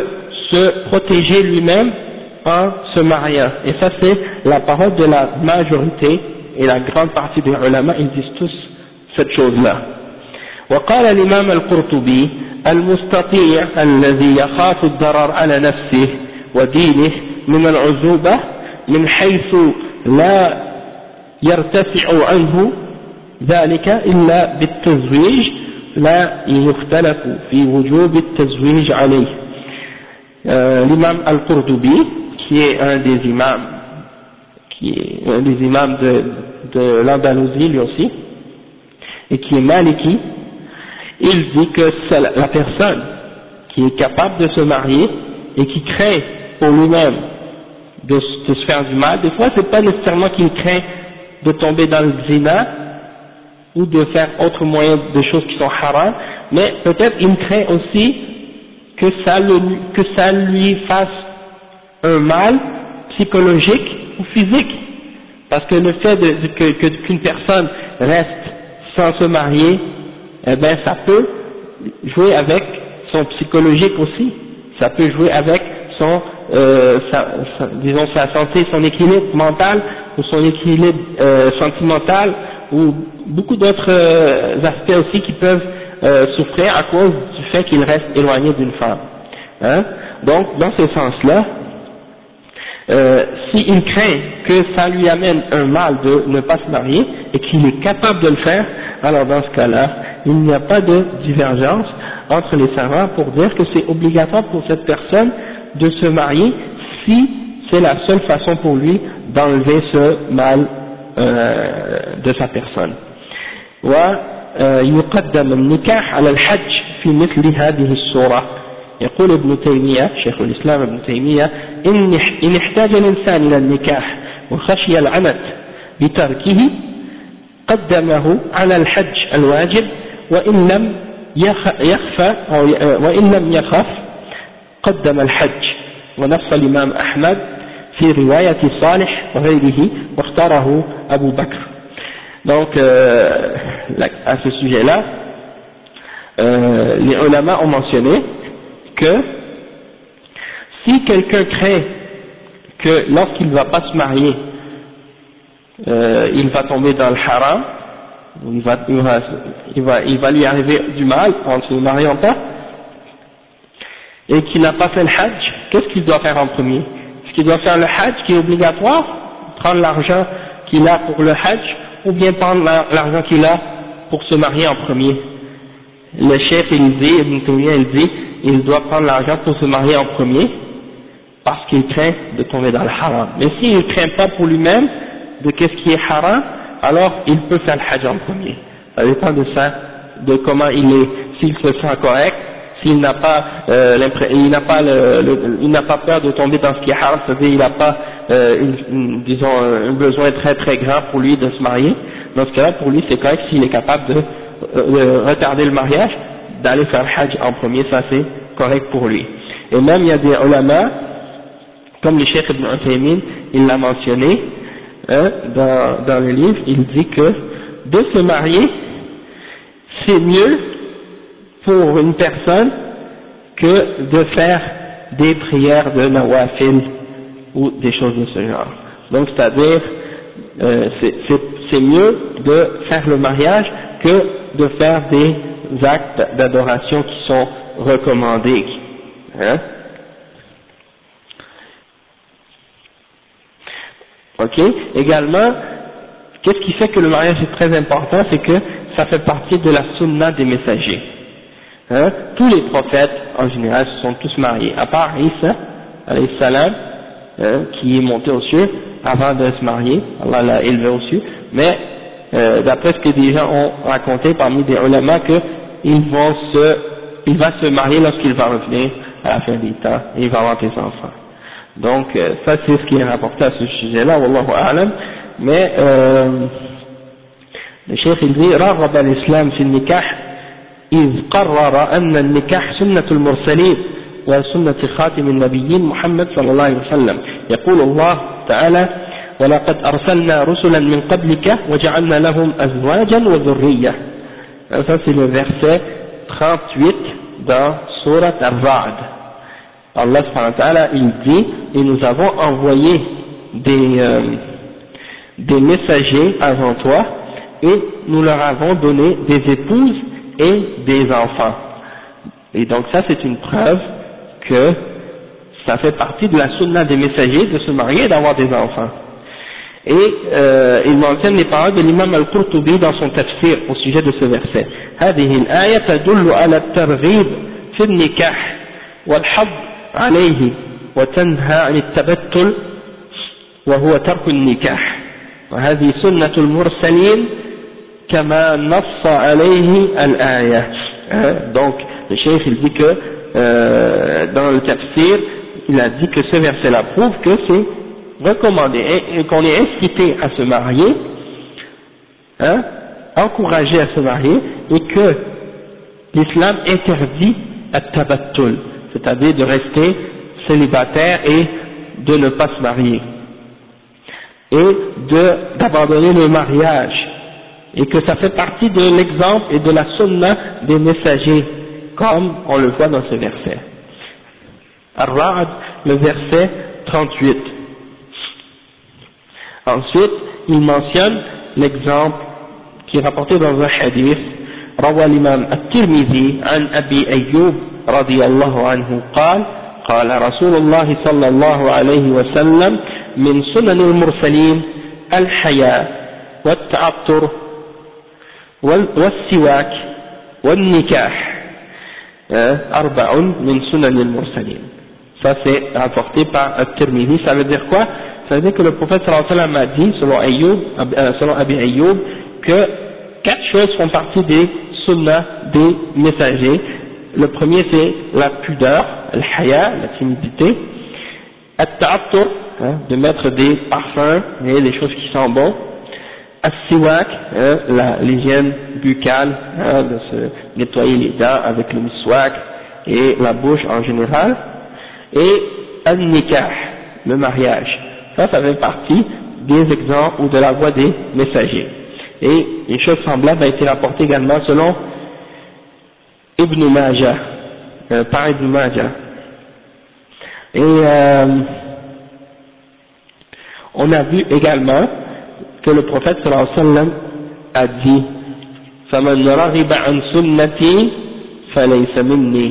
se protéger lui-même en se mariant. Et ça c'est la parole de la majorité et la grande partie des ulama, ils disent tous cette chose-là. وقال الإمام القرطبي المستطيع الذي يخاف الضرر على نفسه ودينه من العزوبة من حيث لا يرتفع عنه ذلك إلا بالتزويج لا يختلف في وجوب التزويج عليه. euh, l'imam Al-Qurtubi qui est un des imams qui est un des imams de, de l'Andalousie lui aussi et qui est maliki, il dit que c'est la personne qui est capable de se marier et qui craint pour lui-même de, de se faire du mal. Des fois c'est pas nécessairement qu'il craint de tomber dans le zina ou de faire autre moyen de choses qui sont haram, mais peut-être il craint aussi que ça, le, que ça lui fasse un mal psychologique ou physique, parce que le fait de, de, que, que, qu'une personne reste sans se marier, eh ben ça peut jouer avec son psychologique aussi, ça peut jouer avec son, euh, sa, sa, disons sa santé, son équilibre mental ou son équilibre euh, sentimental ou beaucoup d'autres euh, aspects aussi qui peuvent euh, souffrir à cause du fait qu'il reste éloigné d'une femme. Hein? Donc dans ce sens-là, euh, s'il craint que ça lui amène un mal de ne pas se marier et qu'il est capable de le faire, alors dans ce cas-là, il n'y a pas de divergence entre les savants pour dire que c'est obligatoire pour cette personne de se marier si c'est la seule façon pour lui d'enlever ce mal euh, de sa personne. ويقدم النكاح على الحج في مثل هذه الصورة. يقول ابن تيمية شيخ الإسلام ابن تيمية إن احتاج الإنسان إلى النكاح وخشي العنت بتركه قدمه على الحج الواجب وإن لم يخفى أو وإن لم يخف قدم الحج. ونص الإمام أحمد في رواية صالح وغيره واختاره أبو بكر. Donc euh, à ce sujet-là, euh, les ulama ont mentionné que si quelqu'un craint que lorsqu'il ne va pas se marier, euh, il va tomber dans le haram, il va, il va, il va, il va lui arriver du mal en ne se mariant pas, et qu'il n'a pas fait le hajj, qu'est-ce qu'il doit faire en premier? Est-ce qu'il doit faire le hajj qui est obligatoire, prendre l'argent qu'il a pour le hajj, ou bien prendre l'argent qu'il a pour se marier en premier? Le chef il dit, Ibn Taymiyyah il dit, il doit prendre l'argent pour se marier en premier, parce qu'il craint de tomber dans le haram. Mais s'il ne craint pas pour lui-même de qu'est-ce qui est haram, alors il peut faire le hajj en premier. Ça dépend de ça, de comment il est, s'il se sent correct, s'il n'a pas, euh, il n'a pas le, le, il n'a pas peur de tomber dans ce qui est haram, c'est-à-dire il n'a pas, euh, une, une, disons, un besoin très très grand pour lui de se marier. Dans ce cas-là, pour lui, c'est correct s'il est capable de, euh, de retarder le mariage, d'aller faire le hajj en premier, ça c'est correct pour lui. Et même il y a des ulama, comme le Cheikh Ibn Uthaymin, il l'a mentionné, hein, dans, dans le livre, il dit que de se marier, c'est mieux pour une personne que de faire des prières de nawafil ou des choses de ce genre. Donc c'est-à-dire, euh, c'est mieux de faire le mariage que de faire des actes d'adoration qui sont recommandés. Hein? Ok. Également, qu'est-ce qui fait que le mariage est très important? C'est que ça fait partie de la sunna des messagers. Hein? Tous les prophètes, en général, se sont tous mariés, à part Isa, alayhi salam, hein, qui est monté aux cieux avant de se marier, Allah l'a élevé aux cieux, mais euh, d'après ce que des gens ont raconté parmi des ulama, qu'ils vont se, il va se marier lorsqu'il va revenir à la fin des temps, et il va avoir des enfants. Donc euh, ça c'est ce qui est rapporté à ce sujet-là, wallahu a'lam, mais euh, le cheikh il dit, رغب الإسلام في النكاح إذ قرر أن النكاح سنة المرسلين وسنة خاتم النبيين محمد صلى الله عليه وسلم. يقول الله تعالى ولقد أرسلنا رسلا من قبلك وجعلنا لهم أزواجا وذرية. Ça c'est le verset trente-huit dans Surat Ar-Ra'd. Allah subhanahu wa ta'ala, il dit, et nous avons envoyé des, euh, des messagers avant toi, et nous leur avons donné des épouses et des enfants. Et donc ça c'est une preuve que ça fait partie de la sunna des messagers de se marier et d'avoir des enfants. Et euh, il mentionne les paroles de l'imam al-Qurtubi dans son tafsir au sujet de ce verset. هذه الآية تدل على الترغيب في النكاح والحض عليه وتنهى عن التبتل وهو ترك النكاح وهذه سنة المرسلين كما نص عليه الآية. Donc le cheikh il dit que euh, dans le tafsir il a dit que ce verset-là prouve que c'est recommandé et, et qu'on est incité à se marier, hein, encouragé à se marier, et que l'islam interdit at-tabattul, c'est-à-dire de rester célibataire et de ne pas se marier, et de d'abandonner le mariage, et que ça fait partie de l'exemple et de la sunna des messagers, comme on le voit dans ce verset. Ar-Ra'd, le verset trente-huit. Ensuite, il mentionne l'exemple qui est rapporté dans un hadith, روى الإمام الترمذي عن أبي أيوب رضي الله عنه قال قال رسول الله صلى الله عليه وسلم من سنن المرسلين الحياء والتعطر والسواك والنكاح أربع من سنن المرسلين. Ça c'est rapporté par At-Tirmidhi. Ça veut dire quoi? Ça veut dire que le prophète sallallahu alayhi wa sallam a dit, selon Ayyub, euh, selon Abi Ayyub, que quatre choses font partie des sunnah des messagers. Le premier c'est la pudeur, al-haya, la timidité, at-ta'attur, hein, de mettre des parfums et des choses qui sentent bon, as-siwak, hein, l'hygiène buccale, hein, de se nettoyer les dents avec le miswak et la bouche en général, et al-nikah, le mariage. Ça, ça fait partie des exemples ou de la voie des messagers. Et une chose semblable a été rapportée également selon Ibn Majah, euh, par Ibn Majah. Et euh, on a vu également que le prophète sallallahu alayhi wa sallam a dit فَمَنْ رَغِبَ عَنْ سُنَّتِي فَلَيْسَ مِنِّي,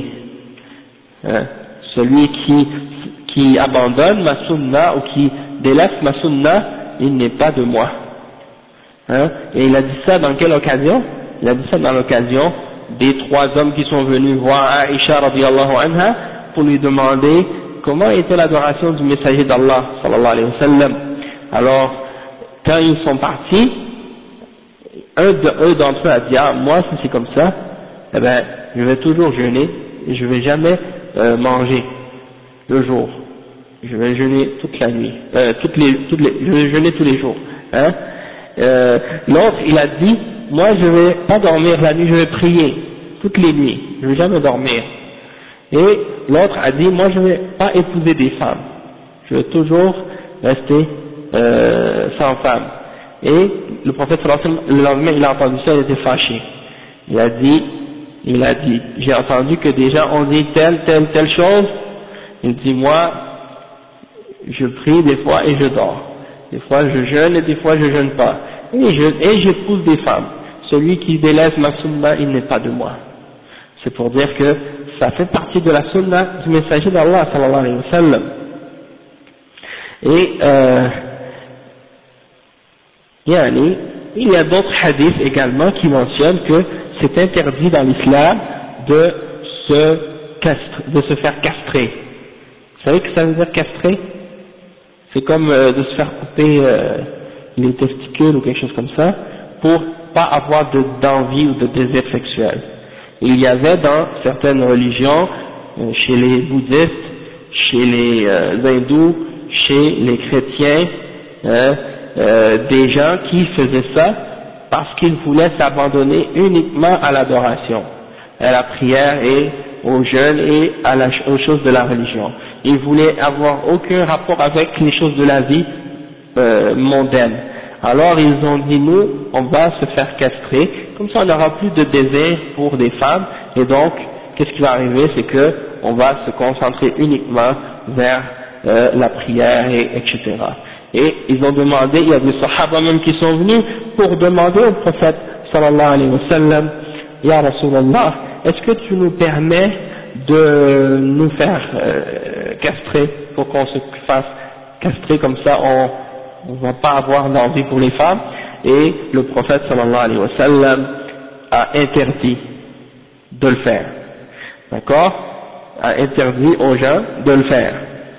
celui qui, qui abandonne ma sunna ou qui délaisse ma sunna, il n'est pas de moi. Hein? Et il a dit ça dans quelle occasion? Il a dit ça dans l'occasion des trois hommes qui sont venus voir Aïcha radiyallahu anha pour lui demander comment était l'adoration du messager d'Allah sallallahu alayhi wa sallam. Alors, quand ils sont partis, un de eux d'entre eux a dit, ah, moi si c'est comme ça, eh ben, je vais toujours jeûner et je vais jamais euh, manger le jour. Je vais jeûner toute la nuit, euh, toutes les, toutes les, je vais jeûner tous les jours. Hein. Euh, L'autre, il a dit, moi je vais pas dormir la nuit, je vais prier toutes les nuits, je vais jamais dormir. Et l'autre a dit, moi je vais pas épouser des femmes, je vais toujours rester euh, sans femme. Et le prophète sallallahu alayhi wa sallam, le lendemain, il a entendu ça, il était fâché. Il a dit, il a dit, j'ai entendu que des gens ont dit telle, telle, telle chose. Il dit, moi, je prie des fois et je dors. Des fois je jeûne et des fois je jeûne pas. Et je, et j'épouse des femmes. Celui qui délaisse ma sunna, il n'est pas de moi. C'est pour dire que ça fait partie de la sunna du messager d'Allah sallallahu alayhi wa sallam. Et, euh, yani, il y a d'autres hadiths également qui mentionnent que c'est interdit dans l'islam de se castre, de se faire castrer. Vous savez que ça veut dire castrer? C'est comme euh, de se faire couper euh, les testicules ou quelque chose comme ça pour pas avoir d'envie ou de désir sexuel. Il y avait dans certaines religions, euh, chez les bouddhistes, chez les euh, hindous, chez les chrétiens, hein, euh, des gens qui faisaient ça parce qu'ils voulaient s'abandonner uniquement à l'adoration, à la prière et au jeûne et à la, aux choses de la religion. Ils voulaient avoir aucun rapport avec les choses de la vie euh, mondaine. Alors ils ont dit, nous, on va se faire castrer, comme ça on n'aura plus de désir pour des femmes, et donc, qu'est-ce qui va arriver, c'est que on va se concentrer uniquement vers euh, la prière, et, etc. Et ils ont demandé, il y a des sahaba même qui sont venus pour demander au prophète sallallahu alayhi wa sallam, Ya Rasulallah, est-ce que tu nous permets de nous faire euh, castrer pour qu'on se fasse castrer, comme ça on ne va pas avoir d'envie pour les femmes? Et le prophète sallallahu alayhi wa sallam a interdit de le faire, d'accord, a interdit aux gens de le faire.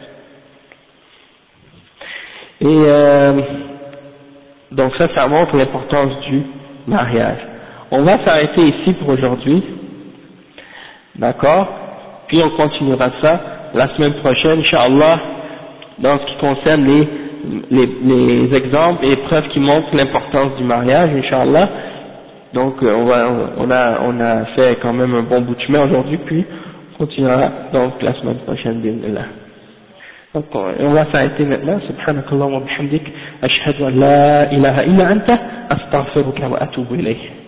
Et euh, donc ça, ça montre l'importance du mariage. On va s'arrêter ici pour aujourd'hui, d'accord, puis on continuera ça la semaine prochaine, Inch'Allah, dans ce qui concerne les, les, les exemples et preuves qui montrent l'importance du mariage, Inch'Allah. Donc on, va, on, a, on a fait quand même un bon bout de chemin aujourd'hui, puis on continuera donc la semaine prochaine, bismillah. Donc on va s'arrêter maintenant. Subhanakallah wa bihamdik, ashhadu an la ilaha illa anta, astaghfiruka wa atubu ilayh.